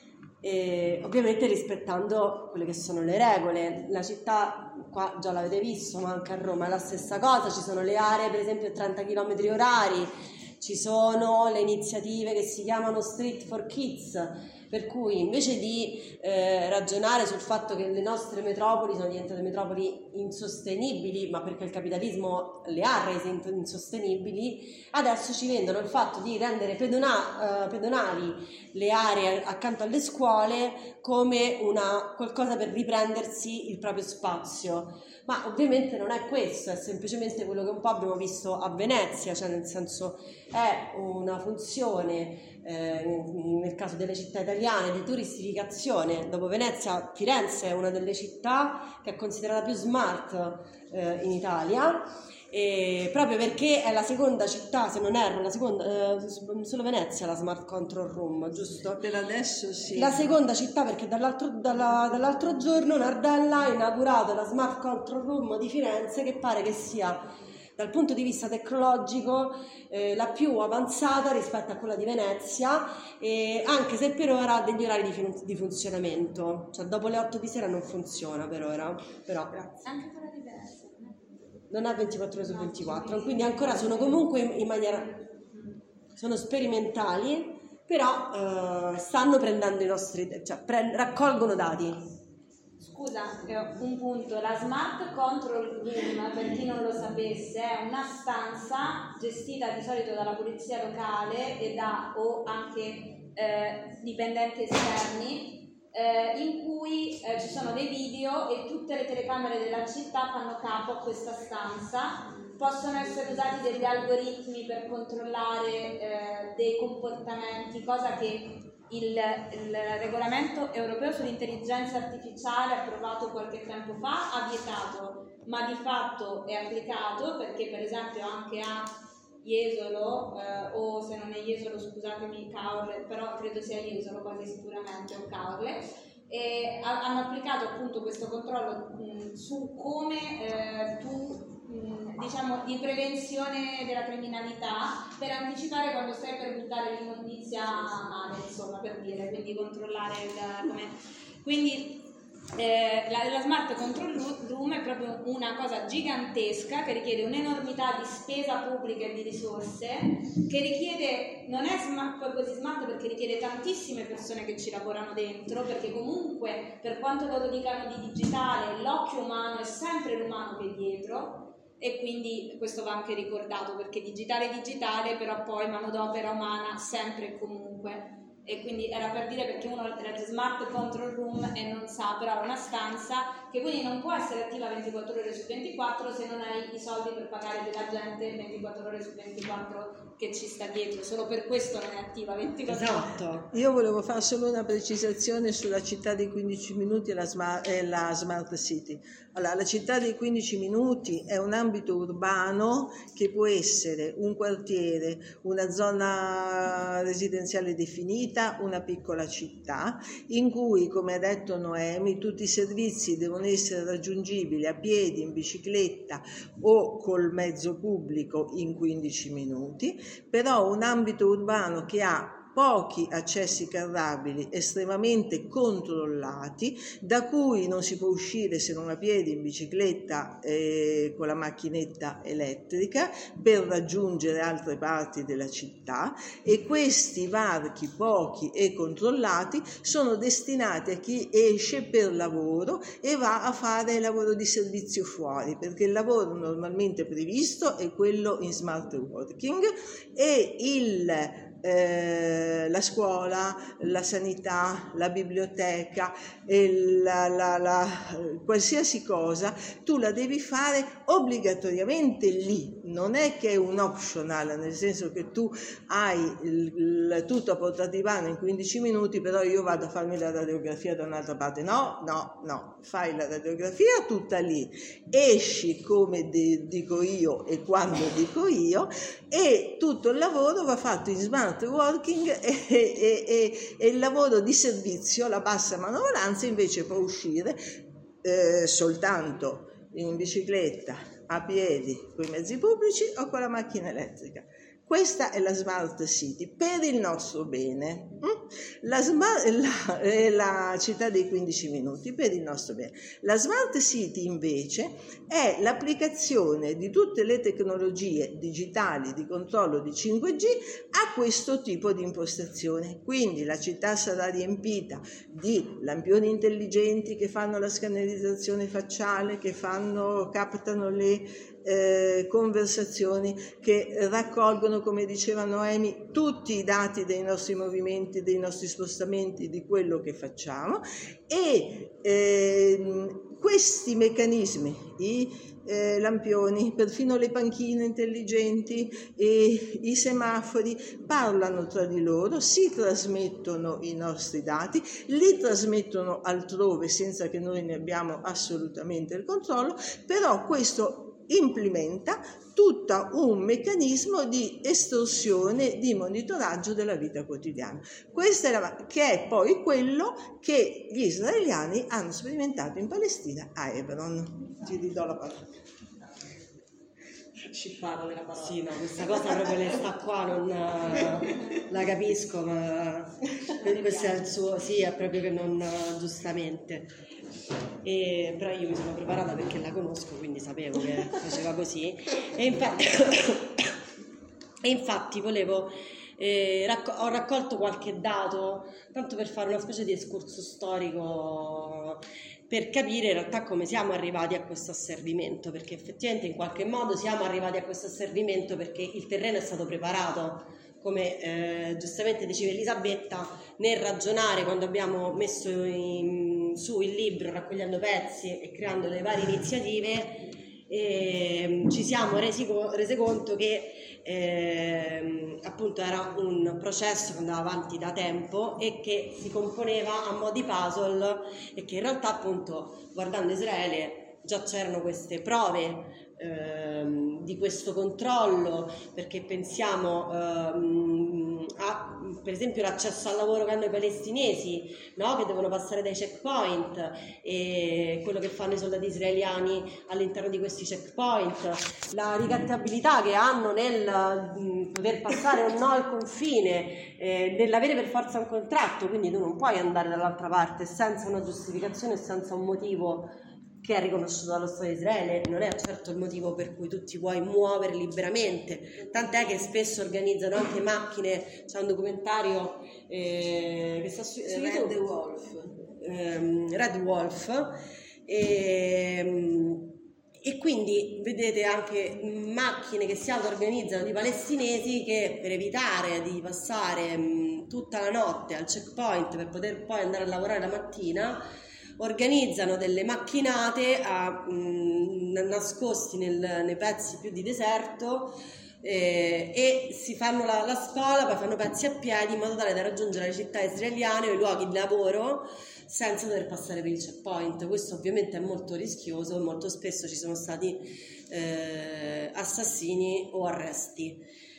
E ovviamente rispettando quelle che sono le regole. La città, qua già l'avete visto, ma anche a Roma è la stessa cosa, ci sono le aree per esempio a trenta chilometri orari, ci sono le iniziative che si chiamano Street for Kids, per cui invece di eh, ragionare sul fatto che le nostre metropoli sono diventate metropoli insostenibili, ma perché il capitalismo le ha rese insostenibili, adesso ci vendono il fatto di rendere pedona- uh, pedonali le aree accanto alle scuole come una qualcosa per riprendersi il proprio spazio. Ma ovviamente non è questo, è semplicemente quello che un po' abbiamo visto a Venezia, cioè nel senso è una funzione eh, nel caso delle città italiane di turistificazione. Dopo Venezia, Firenze è una delle città che è considerata più smart eh, in Italia, e proprio perché è la seconda città, se non erro, la seconda, eh, solo Venezia ha la Smart Control Room, giusto? Per adesso sì. La seconda città, perché dall'altro, dalla, dall'altro giorno Nardella ha inaugurato la Smart Control Room di Firenze, che pare che sia dal punto di vista tecnologico eh, la più avanzata rispetto a quella di Venezia, eh, anche se per ora ha degli orari di, fun- di funzionamento, cioè dopo le otto di sera non funziona per ora, però Anche quella di Venezia non è ventiquattro ore su ventiquattro, quindi ancora sono comunque in, in maniera, sono sperimentali, però eh, stanno prendendo i nostri, cioè pre- raccolgono dati. Scusa, un punto, la Smart Control Room, per chi non lo sapesse, è una stanza gestita di solito dalla polizia locale e da o anche eh, dipendenti esterni, eh, in cui eh, ci sono dei video e tutte le telecamere della città fanno capo a questa stanza. Possono essere usati degli algoritmi per controllare eh, dei comportamenti, cosa che il, il regolamento europeo sull'intelligenza artificiale approvato qualche tempo fa ha vietato, ma di fatto è applicato, perché per esempio anche a Jesolo eh, o se non è Jesolo scusatemi Caorle, però credo sia Jesolo quasi sicuramente o Caorle, e ha, hanno applicato appunto questo controllo mh, su come eh, tu mh, diciamo di prevenzione della criminalità, per anticipare quando stai per buttare l'immondizia male, insomma, per dire, quindi controllare il, come quindi Eh, la, la Smart Control Room è proprio una cosa gigantesca che richiede un'enormità di spesa pubblica e di risorse, che richiede, non è smart, poi così smart perché richiede tantissime persone che ci lavorano dentro, perché comunque per quanto loro dicano di digitale l'occhio umano è sempre l'umano che è dietro, e quindi questo va anche ricordato, perché digitale è digitale, però poi manodopera umana sempre e comunque. E quindi era per dire, perché uno è Smart Control Room e non sa, però è una stanza che quindi non può essere attiva ventiquattro ore su ventiquattro se non hai i soldi per pagare della gente ventiquattro ore su ventiquattro che ci sta dietro, solo per questo non è attiva ventiquattro ore. Esatto. Io volevo fare solo una precisazione sulla città dei quindici minuti e la smart, e la smart City. Allora, la città dei quindici minuti è un ambito urbano che può essere un quartiere, una zona residenziale definita, una piccola città, in cui, come ha detto Noemi, tutti i servizi devono essere raggiungibili a piedi, in bicicletta o col mezzo pubblico in quindici minuti, però un ambito urbano che ha pochi accessi carrabili estremamente controllati, da cui non si può uscire se non a piedi, in bicicletta e con la macchinetta elettrica per raggiungere altre parti della città, e questi varchi pochi e controllati sono destinati a chi esce per lavoro e va a fare lavoro di servizio fuori, perché il lavoro normalmente previsto è quello in smart working, e il eh, la scuola, la sanità, la biblioteca, la, la, la, qualsiasi cosa, tu la devi fare obbligatoriamente lì, non è che è un optional, nel senso che tu hai il, il, tutto a portata di mano in quindici minuti, però io vado a farmi la radiografia da un'altra parte. No, no, no, fai la radiografia tutta lì, esci come de, dico io e quando dico io, e tutto il lavoro va fatto in smart working e, e, e, e il lavoro di servizio, la bassa manovalanza, invece può uscire eh, soltanto in bicicletta, a piedi, con i mezzi pubblici o con la macchina elettrica. Questa è la Smart City per il nostro bene. La, smart, la, la città dei quindici minuti per il nostro bene. La Smart City invece è l'applicazione di tutte le tecnologie digitali di controllo di cinque G a questo tipo di impostazione. Quindi la città sarà riempita di lampioni intelligenti che fanno la scannerizzazione facciale, che fanno, captano le Eh, conversazioni, che raccolgono, come diceva Noemi, tutti i dati dei nostri movimenti, dei nostri spostamenti, di quello che facciamo, e eh, questi meccanismi, i eh, lampioni, perfino le panchine intelligenti e i semafori parlano tra di loro, si trasmettono i nostri dati, li trasmettono altrove senza che noi ne abbiamo assolutamente il controllo, però questo implementa tutto un meccanismo di estorsione, di monitoraggio della vita quotidiana. Questo è la, che è poi quello che gli israeliani hanno sperimentato in Palestina a Hebron. Ti ridò la parola. Ci parlo della parola. Sì, no, questa cosa proprio lei sta qua, non la capisco, ma questo è il suo, sì, è proprio che non, giustamente. E, però io mi sono preparata perché la conosco, quindi sapevo che faceva così, e infatti, e infatti volevo eh, racco- ho raccolto qualche dato tanto per fare una specie di escurso storico, per capire in realtà come siamo arrivati a questo asservimento, perché effettivamente in qualche modo siamo arrivati a questo asservimento perché il terreno è stato preparato. Come eh, giustamente diceva Elisabetta, nel ragionare, quando abbiamo messo in, su il libro raccogliendo pezzi e creando le varie iniziative, eh, ci siamo resi, resi conto che eh, appunto era un processo che andava avanti da tempo e che si componeva a mo' di puzzle, e che in realtà appunto guardando Israele già c'erano queste prove Ehm, di questo controllo, perché pensiamo ehm, a per esempio l'accesso al lavoro che hanno i palestinesi, no? Che devono passare dai checkpoint, e quello che fanno i soldati israeliani all'interno di questi checkpoint, la ricattabilità che hanno nel mh, poter passare o no al confine, eh, nell'avere per forza un contratto, quindi tu non puoi andare dall'altra parte senza una giustificazione e senza un motivo che è riconosciuto dallo Stato di Israele. Non è certo il motivo per cui tu ti puoi muovere liberamente, tant'è che spesso organizzano anche macchine. C'è un documentario eh, che sta su eh, Red Wolf, ehm, Red Wolf e, e quindi vedete anche macchine che si auto-organizzano di palestinesi che, per evitare di passare mh, tutta la notte al checkpoint per poter poi andare a lavorare la mattina, organizzano delle macchinate a, mh, nascosti nel, nei pezzi più di deserto, eh, e si fanno la, la scuola, poi fanno pezzi a piedi in modo tale da raggiungere le città israeliane o i luoghi di lavoro senza dover passare per il checkpoint. Questo ovviamente è molto rischioso e molto spesso ci sono stati eh, assassini o arresti,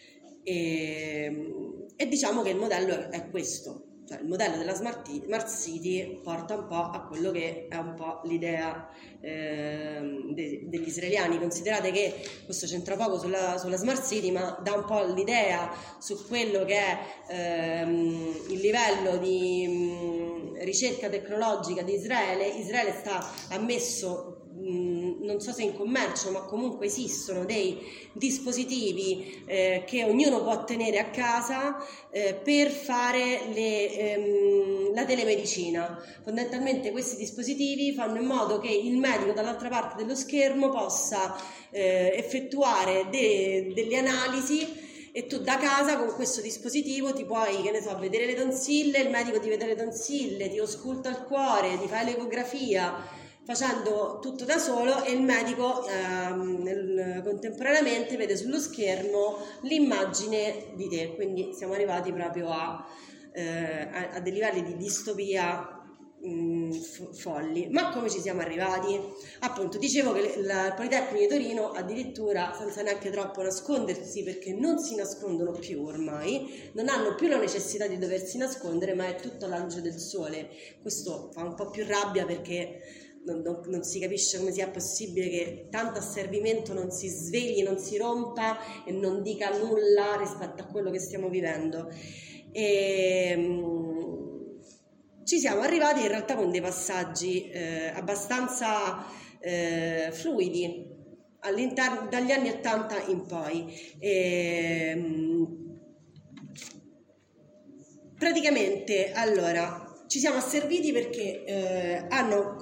e, e diciamo che il modello è questo. Il modello della Smart City porta un po' a quello che è un po' l'idea eh, de- degli israeliani. Considerate che questo c'entra poco sulla, sulla Smart City, ma dà un po' l'idea su quello che è ehm, il livello di mh, ricerca tecnologica di Israele. Israele sta ammesso, non so se in commercio, ma comunque esistono dei dispositivi eh, che ognuno può tenere a casa eh, per fare le, ehm, la telemedicina. Fondamentalmente questi dispositivi fanno in modo che il medico dall'altra parte dello schermo possa eh, effettuare de- delle analisi e tu da casa con questo dispositivo ti puoi, che ne so, vedere le tonsille, il medico ti vede le tonsille, ti ausculta il cuore, ti fa l'ecografia, facendo tutto da solo, e il medico ehm, nel, contemporaneamente vede sullo schermo l'immagine di te. Quindi siamo arrivati proprio a, eh, a, a dei livelli di distopia mh, fo- folli. Ma come ci siamo arrivati? Appunto, dicevo che il Politecnico di Torino addirittura, senza neanche troppo nascondersi, perché non si nascondono più ormai, non hanno più la necessità di doversi nascondere, ma è tutto alla luce del sole. Questo fa un po' più rabbia, perché Non, non, non si capisce come sia possibile che tanto asservimento non si svegli, non si rompa e non dica nulla rispetto a quello che stiamo vivendo. E, um, ci siamo arrivati in realtà con dei passaggi eh, abbastanza eh, fluidi all'interno dagli anni ottanta in poi. E, um, praticamente, allora, ci siamo asserviti perché eh, hanno,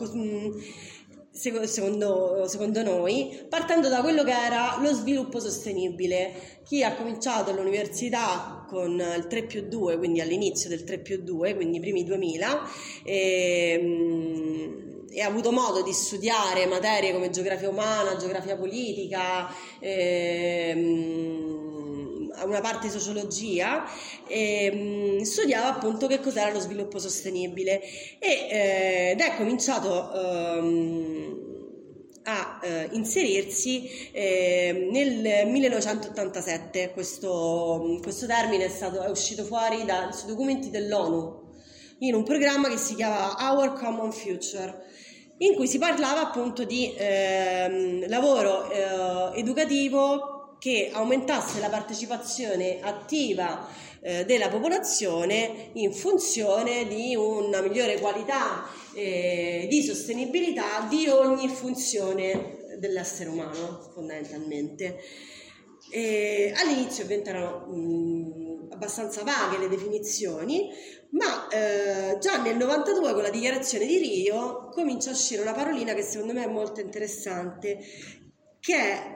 secondo, secondo noi, partendo da quello che era lo sviluppo sostenibile. Chi ha cominciato all'università con il tre più due, quindi all'inizio del tre più due, quindi i primi duemila, e, e ha avuto modo di studiare materie come geografia umana, geografia politica, e, una parte di sociologia, e, mh, studiava appunto che cos'era lo sviluppo sostenibile e, eh, ed è cominciato ehm, a eh, inserirsi eh, nel millenovecentottantasette. Questo, questo termine è, stato, è uscito fuori dai documenti dell'ONU in un programma che si chiama Our Common Future, in cui si parlava appunto di ehm, lavoro eh, educativo che aumentasse la partecipazione attiva eh, della popolazione in funzione di una migliore qualità eh, di sostenibilità di ogni funzione dell'essere umano, fondamentalmente. E all'inizio ovviamente erano mh, abbastanza vaghe le definizioni, ma eh, già nel novantadue, con la dichiarazione di Rio, comincia a uscire una parolina che secondo me è molto interessante, che è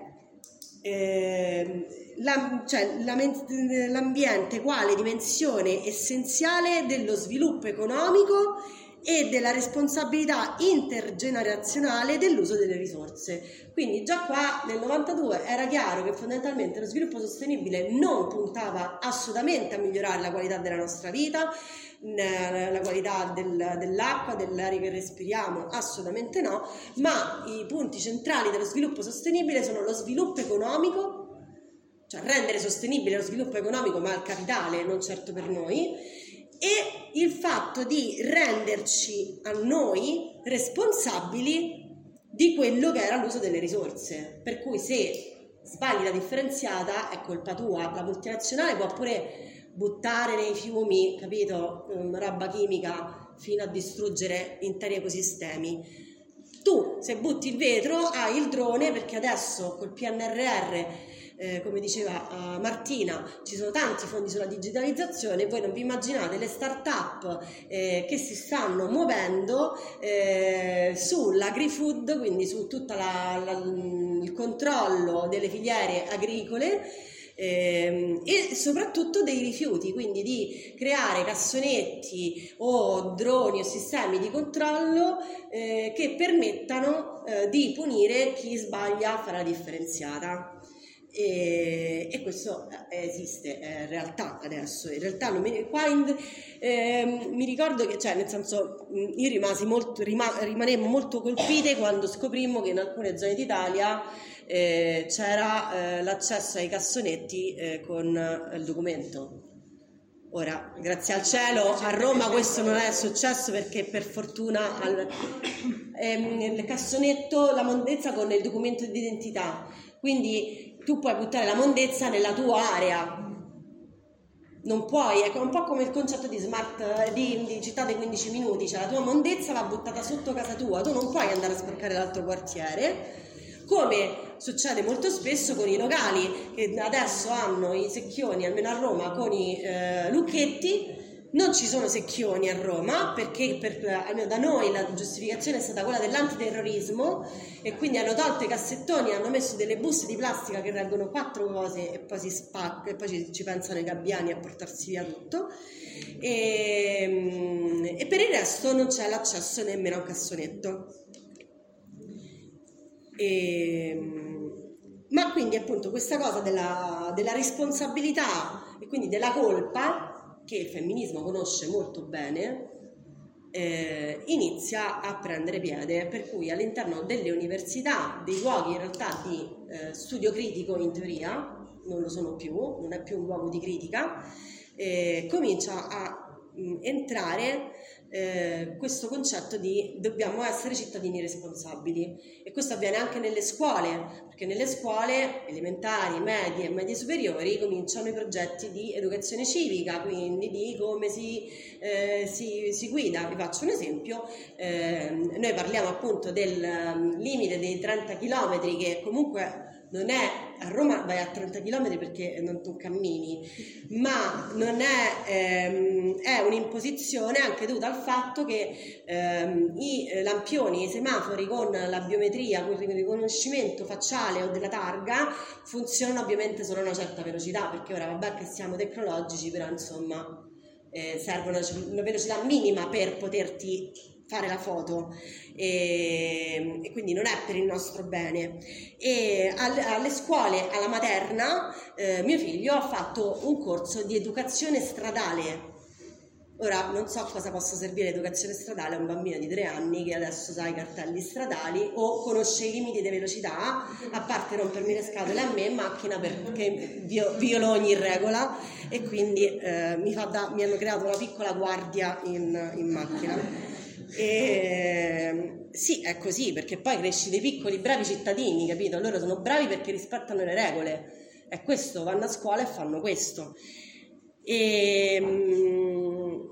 Eh, la, cioè, la, l'ambiente quale dimensione essenziale dello sviluppo economico e della responsabilità intergenerazionale dell'uso delle risorse. Quindi già qua nel novantadue era chiaro che fondamentalmente lo sviluppo sostenibile non puntava assolutamente a migliorare la qualità della nostra vita, la qualità del, dell'acqua, dell'aria che respiriamo, assolutamente no, ma i punti centrali dello sviluppo sostenibile sono lo sviluppo economico, cioè rendere sostenibile lo sviluppo economico ma il capitale, non certo per noi, e il fatto di renderci a noi responsabili di quello che era l'uso delle risorse, per cui se sbagli la differenziata è colpa tua. La multinazionale può pure buttare nei fiumi, capito, roba chimica fino a distruggere interi ecosistemi. Tu, se butti il vetro, hai il drone, perché adesso col P N R R, eh, come diceva uh, Martina, ci sono tanti fondi sulla digitalizzazione. Voi non vi immaginate le start-up eh, che si stanno muovendo eh, sull'agri-food, quindi su tutto il controllo delle filiere agricole, Eh, e soprattutto dei rifiuti, quindi di creare cassonetti o droni o sistemi di controllo eh, che permettano eh, di punire chi sbaglia a fare la differenziata. E, e questo esiste, è realtà adesso. In realtà non mi, qua in, eh, mi ricordo che, cioè, nel senso, io rimasi molto, rima, rimanemmo molto colpite quando scoprimmo che in alcune zone d'Italia Eh, c'era eh, l'accesso ai cassonetti eh, con eh, il documento. Ora, grazie al cielo, a Roma questo non è successo, perché per fortuna al, ehm, il cassonetto, la mondezza con il documento di identità, quindi tu puoi buttare la mondezza nella tua area, non puoi, è un po' come il concetto di smart, di, di città dei quindici minuti, cioè la tua mondezza va buttata sotto casa tua, tu non puoi andare a sporcare l'altro quartiere, come succede molto spesso con i locali che adesso hanno i secchioni, almeno a Roma, con i eh, lucchetti, Non ci sono secchioni a Roma perché per, almeno da noi la giustificazione è stata quella dell'antiterrorismo e quindi hanno tolto i cassettoni, hanno messo delle buste di plastica che reggono quattro cose e poi si spacca e poi ci, ci pensano i gabbiani a portarsi via tutto e, e per il resto non c'è l'accesso nemmeno a un cassonetto. E, ma quindi appunto questa cosa della, della responsabilità e quindi della colpa che il femminismo conosce molto bene, eh, inizia a prendere piede, per cui all'interno delle università, dei luoghi in realtà di eh, studio critico in teoria, non lo sono più, non è più un luogo di critica, eh, comincia a mh, entrare eh, questo concetto di dobbiamo essere cittadini responsabili, e questo avviene anche nelle scuole, perché nelle scuole elementari, medie e medie superiori cominciano i progetti di educazione civica, quindi di come si, eh, si, si guida. Vi faccio un esempio, eh, noi parliamo appunto del um, limite dei trenta chilometri, che comunque non è, a Roma vai a trenta chilometri perché non tu cammini, ma non è, ehm, è un'imposizione anche dovuta al fatto che ehm, i lampioni, i semafori con la biometria, con il riconoscimento facciale o della targa funzionano ovviamente solo a una certa velocità, perché ora vabbè che siamo tecnologici, però insomma eh, serve una, una velocità minima per poterti fare la foto e, e quindi non è per il nostro bene. E alle, alle scuole, alla materna, eh, mio figlio ha fatto un corso di educazione stradale. Ora non so cosa possa servire l'educazione stradale a un bambino di tre anni che adesso sa i cartelli stradali o conosce i limiti di velocità, a parte rompermi le scatole a me in macchina perché violo ogni regola, e quindi eh, mi, fa da, mi hanno creato una piccola guardia in, in macchina. E, sì, è così, perché poi cresci dei piccoli bravi cittadini, capito? Loro sono bravi perché rispettano le regole, è questo, vanno a scuola e fanno questo. E mh,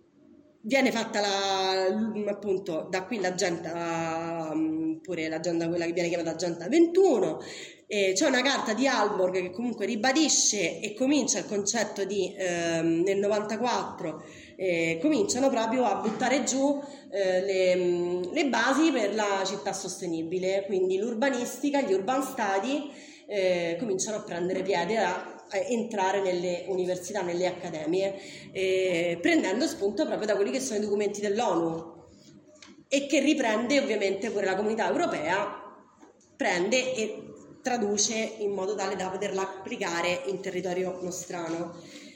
viene fatta la, appunto da qui l'agenda, pure l'agenda quella che viene chiamata agenda ventuno. Eh, c'è una carta di Aalborg che comunque ribadisce e comincia il concetto di ehm, nel novantaquattro eh, cominciano proprio a buttare giù eh, le, le basi per la città sostenibile, quindi l'urbanistica, gli urban study eh, cominciano a prendere piede, a, a entrare nelle università, nelle accademie, eh, prendendo spunto proprio da quelli che sono i documenti dell'ONU, e che riprende ovviamente pure la Comunità Europea, prende e traduce in modo tale da poterla applicare in territorio nostrano.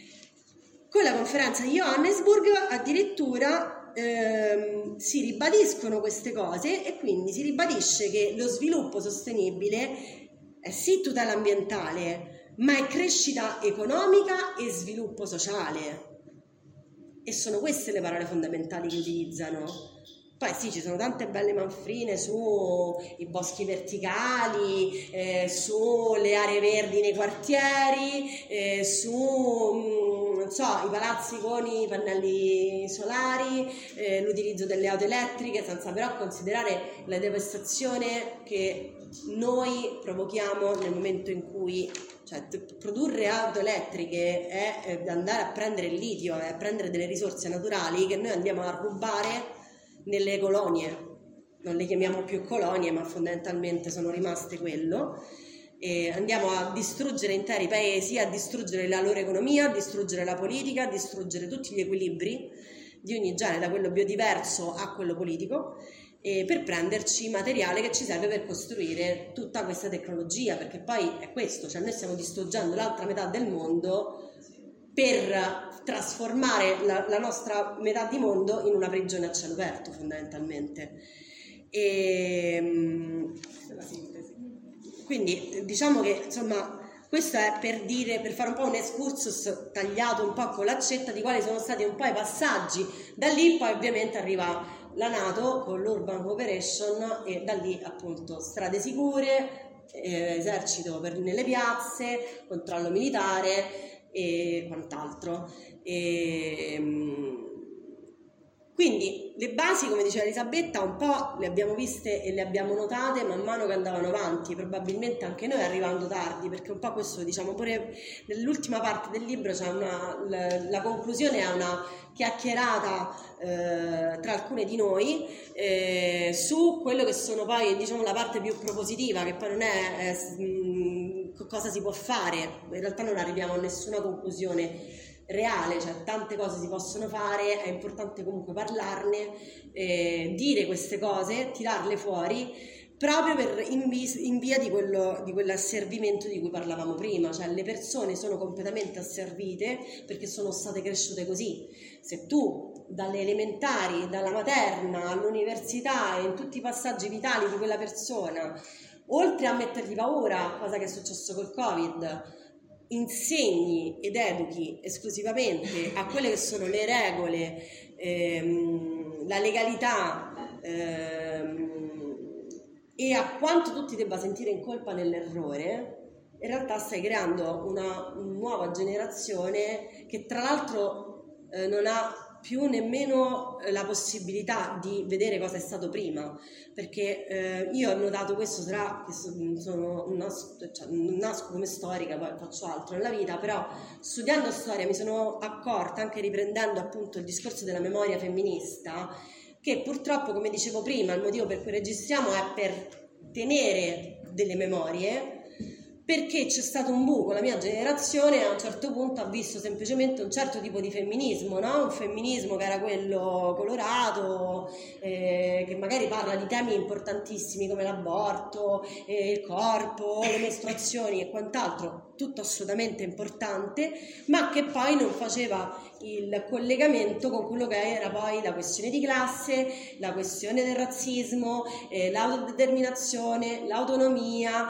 Con la conferenza di Johannesburg addirittura ehm, si ribadiscono queste cose, e quindi si ribadisce che lo sviluppo sostenibile è sì tutela ambientale, ma è crescita economica e sviluppo sociale, e sono queste le parole fondamentali che utilizzano. Poi sì, ci sono tante belle manfrine sui boschi verticali, eh, sulle aree verdi nei quartieri, eh, su mh, non so, i palazzi con i pannelli solari, eh, l'utilizzo delle auto elettriche, senza però considerare la devastazione che noi provochiamo nel momento in cui, cioè, produrre auto elettriche è andare a prendere il litio, è a prendere delle risorse naturali che noi andiamo a rubare nelle colonie. Non le chiamiamo più colonie, ma fondamentalmente sono rimaste quello. E andiamo a distruggere interi paesi, a distruggere la loro economia, a distruggere la politica, a distruggere tutti gli equilibri di ogni genere, da quello biodiverso a quello politico, e per prenderci materiale che ci serve per costruire tutta questa tecnologia, perché poi è questo, cioè noi stiamo distruggendo l'altra metà del mondo per trasformare la, la nostra metà di mondo in una prigione a cielo aperto, fondamentalmente. E quindi diciamo che insomma questo è per dire, per fare un po' un excursus tagliato un po' con l'accetta di quali sono stati un po' i passaggi. Da lì poi ovviamente arriva la NATO con l'Urban Cooperation, e da lì appunto strade sicure, eh, esercito per, nelle piazze, controllo militare e quant'altro. E, Quindi le basi, come diceva Elisabetta, un po' le abbiamo viste e le abbiamo notate man mano che andavano avanti, probabilmente anche noi arrivando tardi, perché un po' questo, diciamo, pure nell'ultima parte del libro c'è una, la, la conclusione è una chiacchierata eh, tra alcune di noi eh, su quello che sono poi, diciamo, la parte più propositiva, che poi non è eh, mh, cosa si può fare, in realtà non arriviamo a nessuna conclusione reale, cioè tante cose si possono fare, è importante comunque parlarne, eh, dire queste cose, tirarle fuori, proprio per in, vis- in via di, quello, di quell'asservimento di cui parlavamo prima, cioè le persone sono completamente asservite perché sono state cresciute così. Se tu dalle elementari, dalla materna all'università e in tutti i passaggi vitali di quella persona, oltre a mettergli paura, cosa che è successo col Covid, insegni ed educhi esclusivamente a quelle che sono le regole, ehm, la legalità ehm, e a quanto tu ti debba sentire in colpa nell'errore, in realtà stai creando una nuova generazione che tra l'altro eh, non ha più nemmeno la possibilità di vedere cosa è stato prima, perché eh, io ho notato questo, sarà che sono una, cioè, non nasco come storica, poi faccio altro nella vita, però studiando storia mi sono accorta, anche riprendendo appunto il discorso della memoria femminista, che purtroppo, come dicevo prima, il motivo per cui registriamo è per tenere delle memorie, perché c'è stato un buco, la mia generazione a un certo punto ha visto semplicemente un certo tipo di femminismo, no? Un femminismo che era quello colorato, eh, che magari parla di temi importantissimi come l'aborto, eh, il corpo, le mestruazioni e quant'altro, tutto assolutamente importante, ma che poi non faceva il collegamento con quello che era poi la questione di classe, la questione del razzismo, eh, l'autodeterminazione, l'autonomia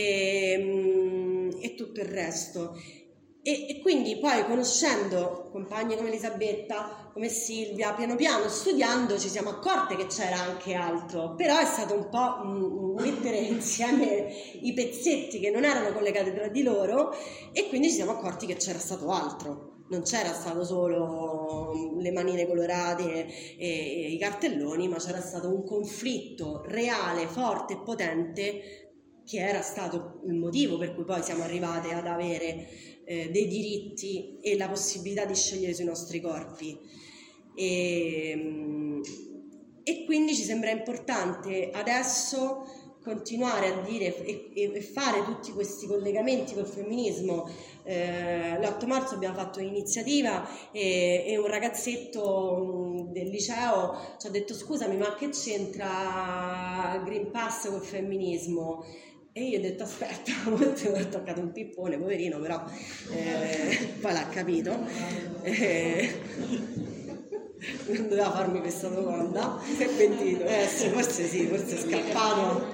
e, e tutto il resto. E, e quindi poi, conoscendo compagni come Elisabetta, come Silvia, piano piano studiando ci siamo accorte che c'era anche altro, però è stato un po' mh, mettere insieme i pezzetti che non erano collegati tra di loro, e quindi ci siamo accorti che c'era stato altro. Non c'era stato solo le manine colorate e, e i cartelloni, ma c'era stato un conflitto reale, forte e potente, che era stato il motivo per cui poi siamo arrivate ad avere eh, dei diritti e la possibilità di scegliere sui nostri corpi. E, e quindi ci sembra importante adesso continuare a dire e, e fare tutti questi collegamenti col femminismo. Eh, l'otto marzo abbiamo fatto un'iniziativa e, e un ragazzetto del liceo ci ha detto: scusami, ma che c'entra il Green Pass col femminismo? E io ho detto: aspetta, ho toccato un pippone, poverino, però eh, poi l'ha capito. Eh, non doveva farmi questa domanda. Si è pentito. Eh sì, forse sì, forse è scappato.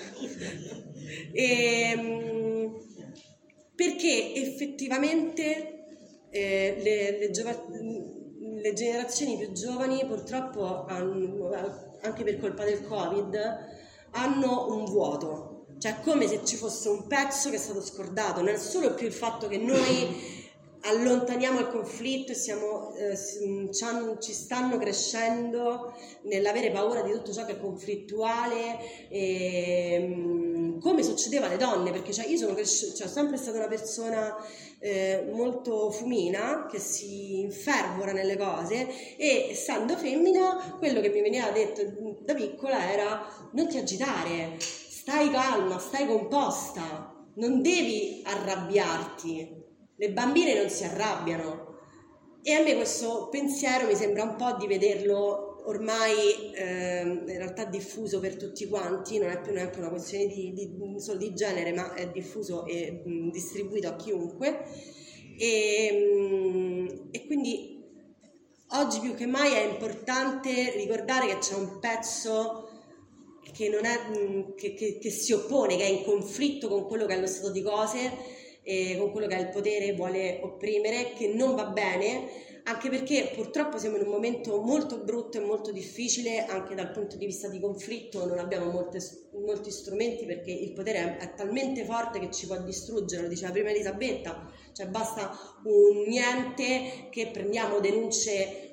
E, perché effettivamente eh, le, le, giova- le generazioni più giovani purtroppo hanno, anche per colpa del Covid, hanno un vuoto, cioè come se ci fosse un pezzo che è stato scordato. Non è solo più il fatto che noi allontaniamo il conflitto e siamo, eh, ci stanno crescendo nell'avere paura di tutto ciò che è conflittuale, e, come succedeva alle donne, perché cioè, io sono cresciuta, cioè, sempre stata una persona eh, molto fumina, che si infervora nelle cose, e essendo femmina quello che mi veniva detto da piccola era: non ti agitare, stai calma, stai composta, non devi arrabbiarti. Le bambine non si arrabbiano. E a me questo pensiero mi sembra un po' di vederlo ormai eh, in realtà diffuso per tutti quanti, non è più neanche una questione di, di, solo di genere, ma è diffuso e mh, distribuito a chiunque. E, mh, e quindi oggi più che mai è importante ricordare che c'è un pezzo che, non è, mh, che, che, che si oppone, che è in conflitto con quello che è lo stato di cose, e con quello che il potere vuole opprimere, che non va bene, anche perché purtroppo siamo in un momento molto brutto e molto difficile anche dal punto di vista di conflitto. Non abbiamo molte, molti strumenti, perché il potere è, è talmente forte che ci può distruggere, lo diceva prima Elisabetta, cioè basta un niente che prendiamo denunce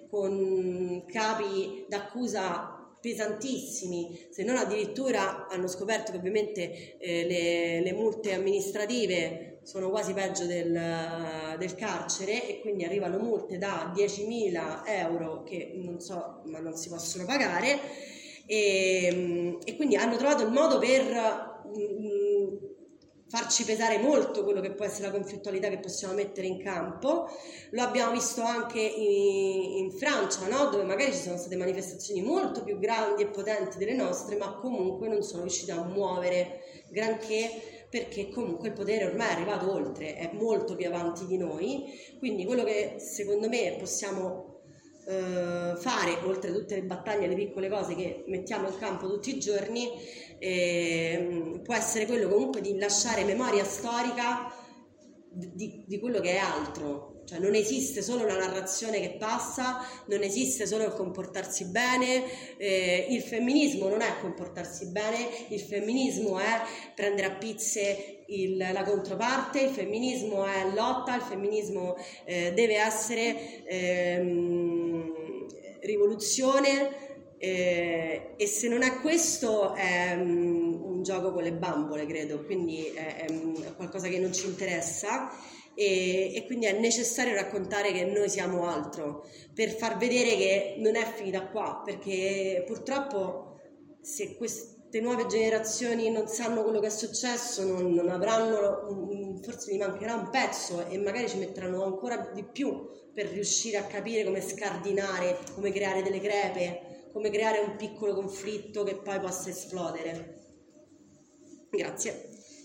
con capi d'accusa pesantissimi, se non addirittura hanno scoperto che ovviamente eh, le, le multe amministrative sono quasi peggio del, del carcere, e quindi arrivano multe da diecimila euro che non so, ma non si possono pagare, e, e quindi hanno trovato il modo per mh, farci pesare molto quello che può essere la conflittualità che possiamo mettere in campo. Lo abbiamo visto anche in, in Francia, no? Dove magari ci sono state manifestazioni molto più grandi e potenti delle nostre, ma comunque non sono riuscite a muovere granché, perché comunque il potere ormai è arrivato oltre, è molto più avanti di noi. Quindi quello che secondo me possiamo eh, fare, oltre a tutte le battaglie e le piccole cose che mettiamo in campo tutti i giorni, eh, può essere quello comunque di lasciare memoria storica di, di quello che è altro. Cioè non esiste solo una narrazione che passa, non esiste solo il comportarsi bene, eh, il femminismo non è comportarsi bene, il femminismo è prendere a pizze il, la controparte, il femminismo è lotta, il femminismo eh, deve essere ehm, rivoluzione, eh, e se non è questo è um, un gioco con le bambole, credo, quindi è, è, è qualcosa che non ci interessa. E, e quindi è necessario raccontare che noi siamo altro, per far vedere che non è finita qua, perché purtroppo se queste nuove generazioni non sanno quello che è successo, non, non avranno, forse gli mancherà un pezzo e magari ci metteranno ancora di più per riuscire a capire come scardinare, come creare delle crepe, come creare un piccolo conflitto che poi possa esplodere. Grazie.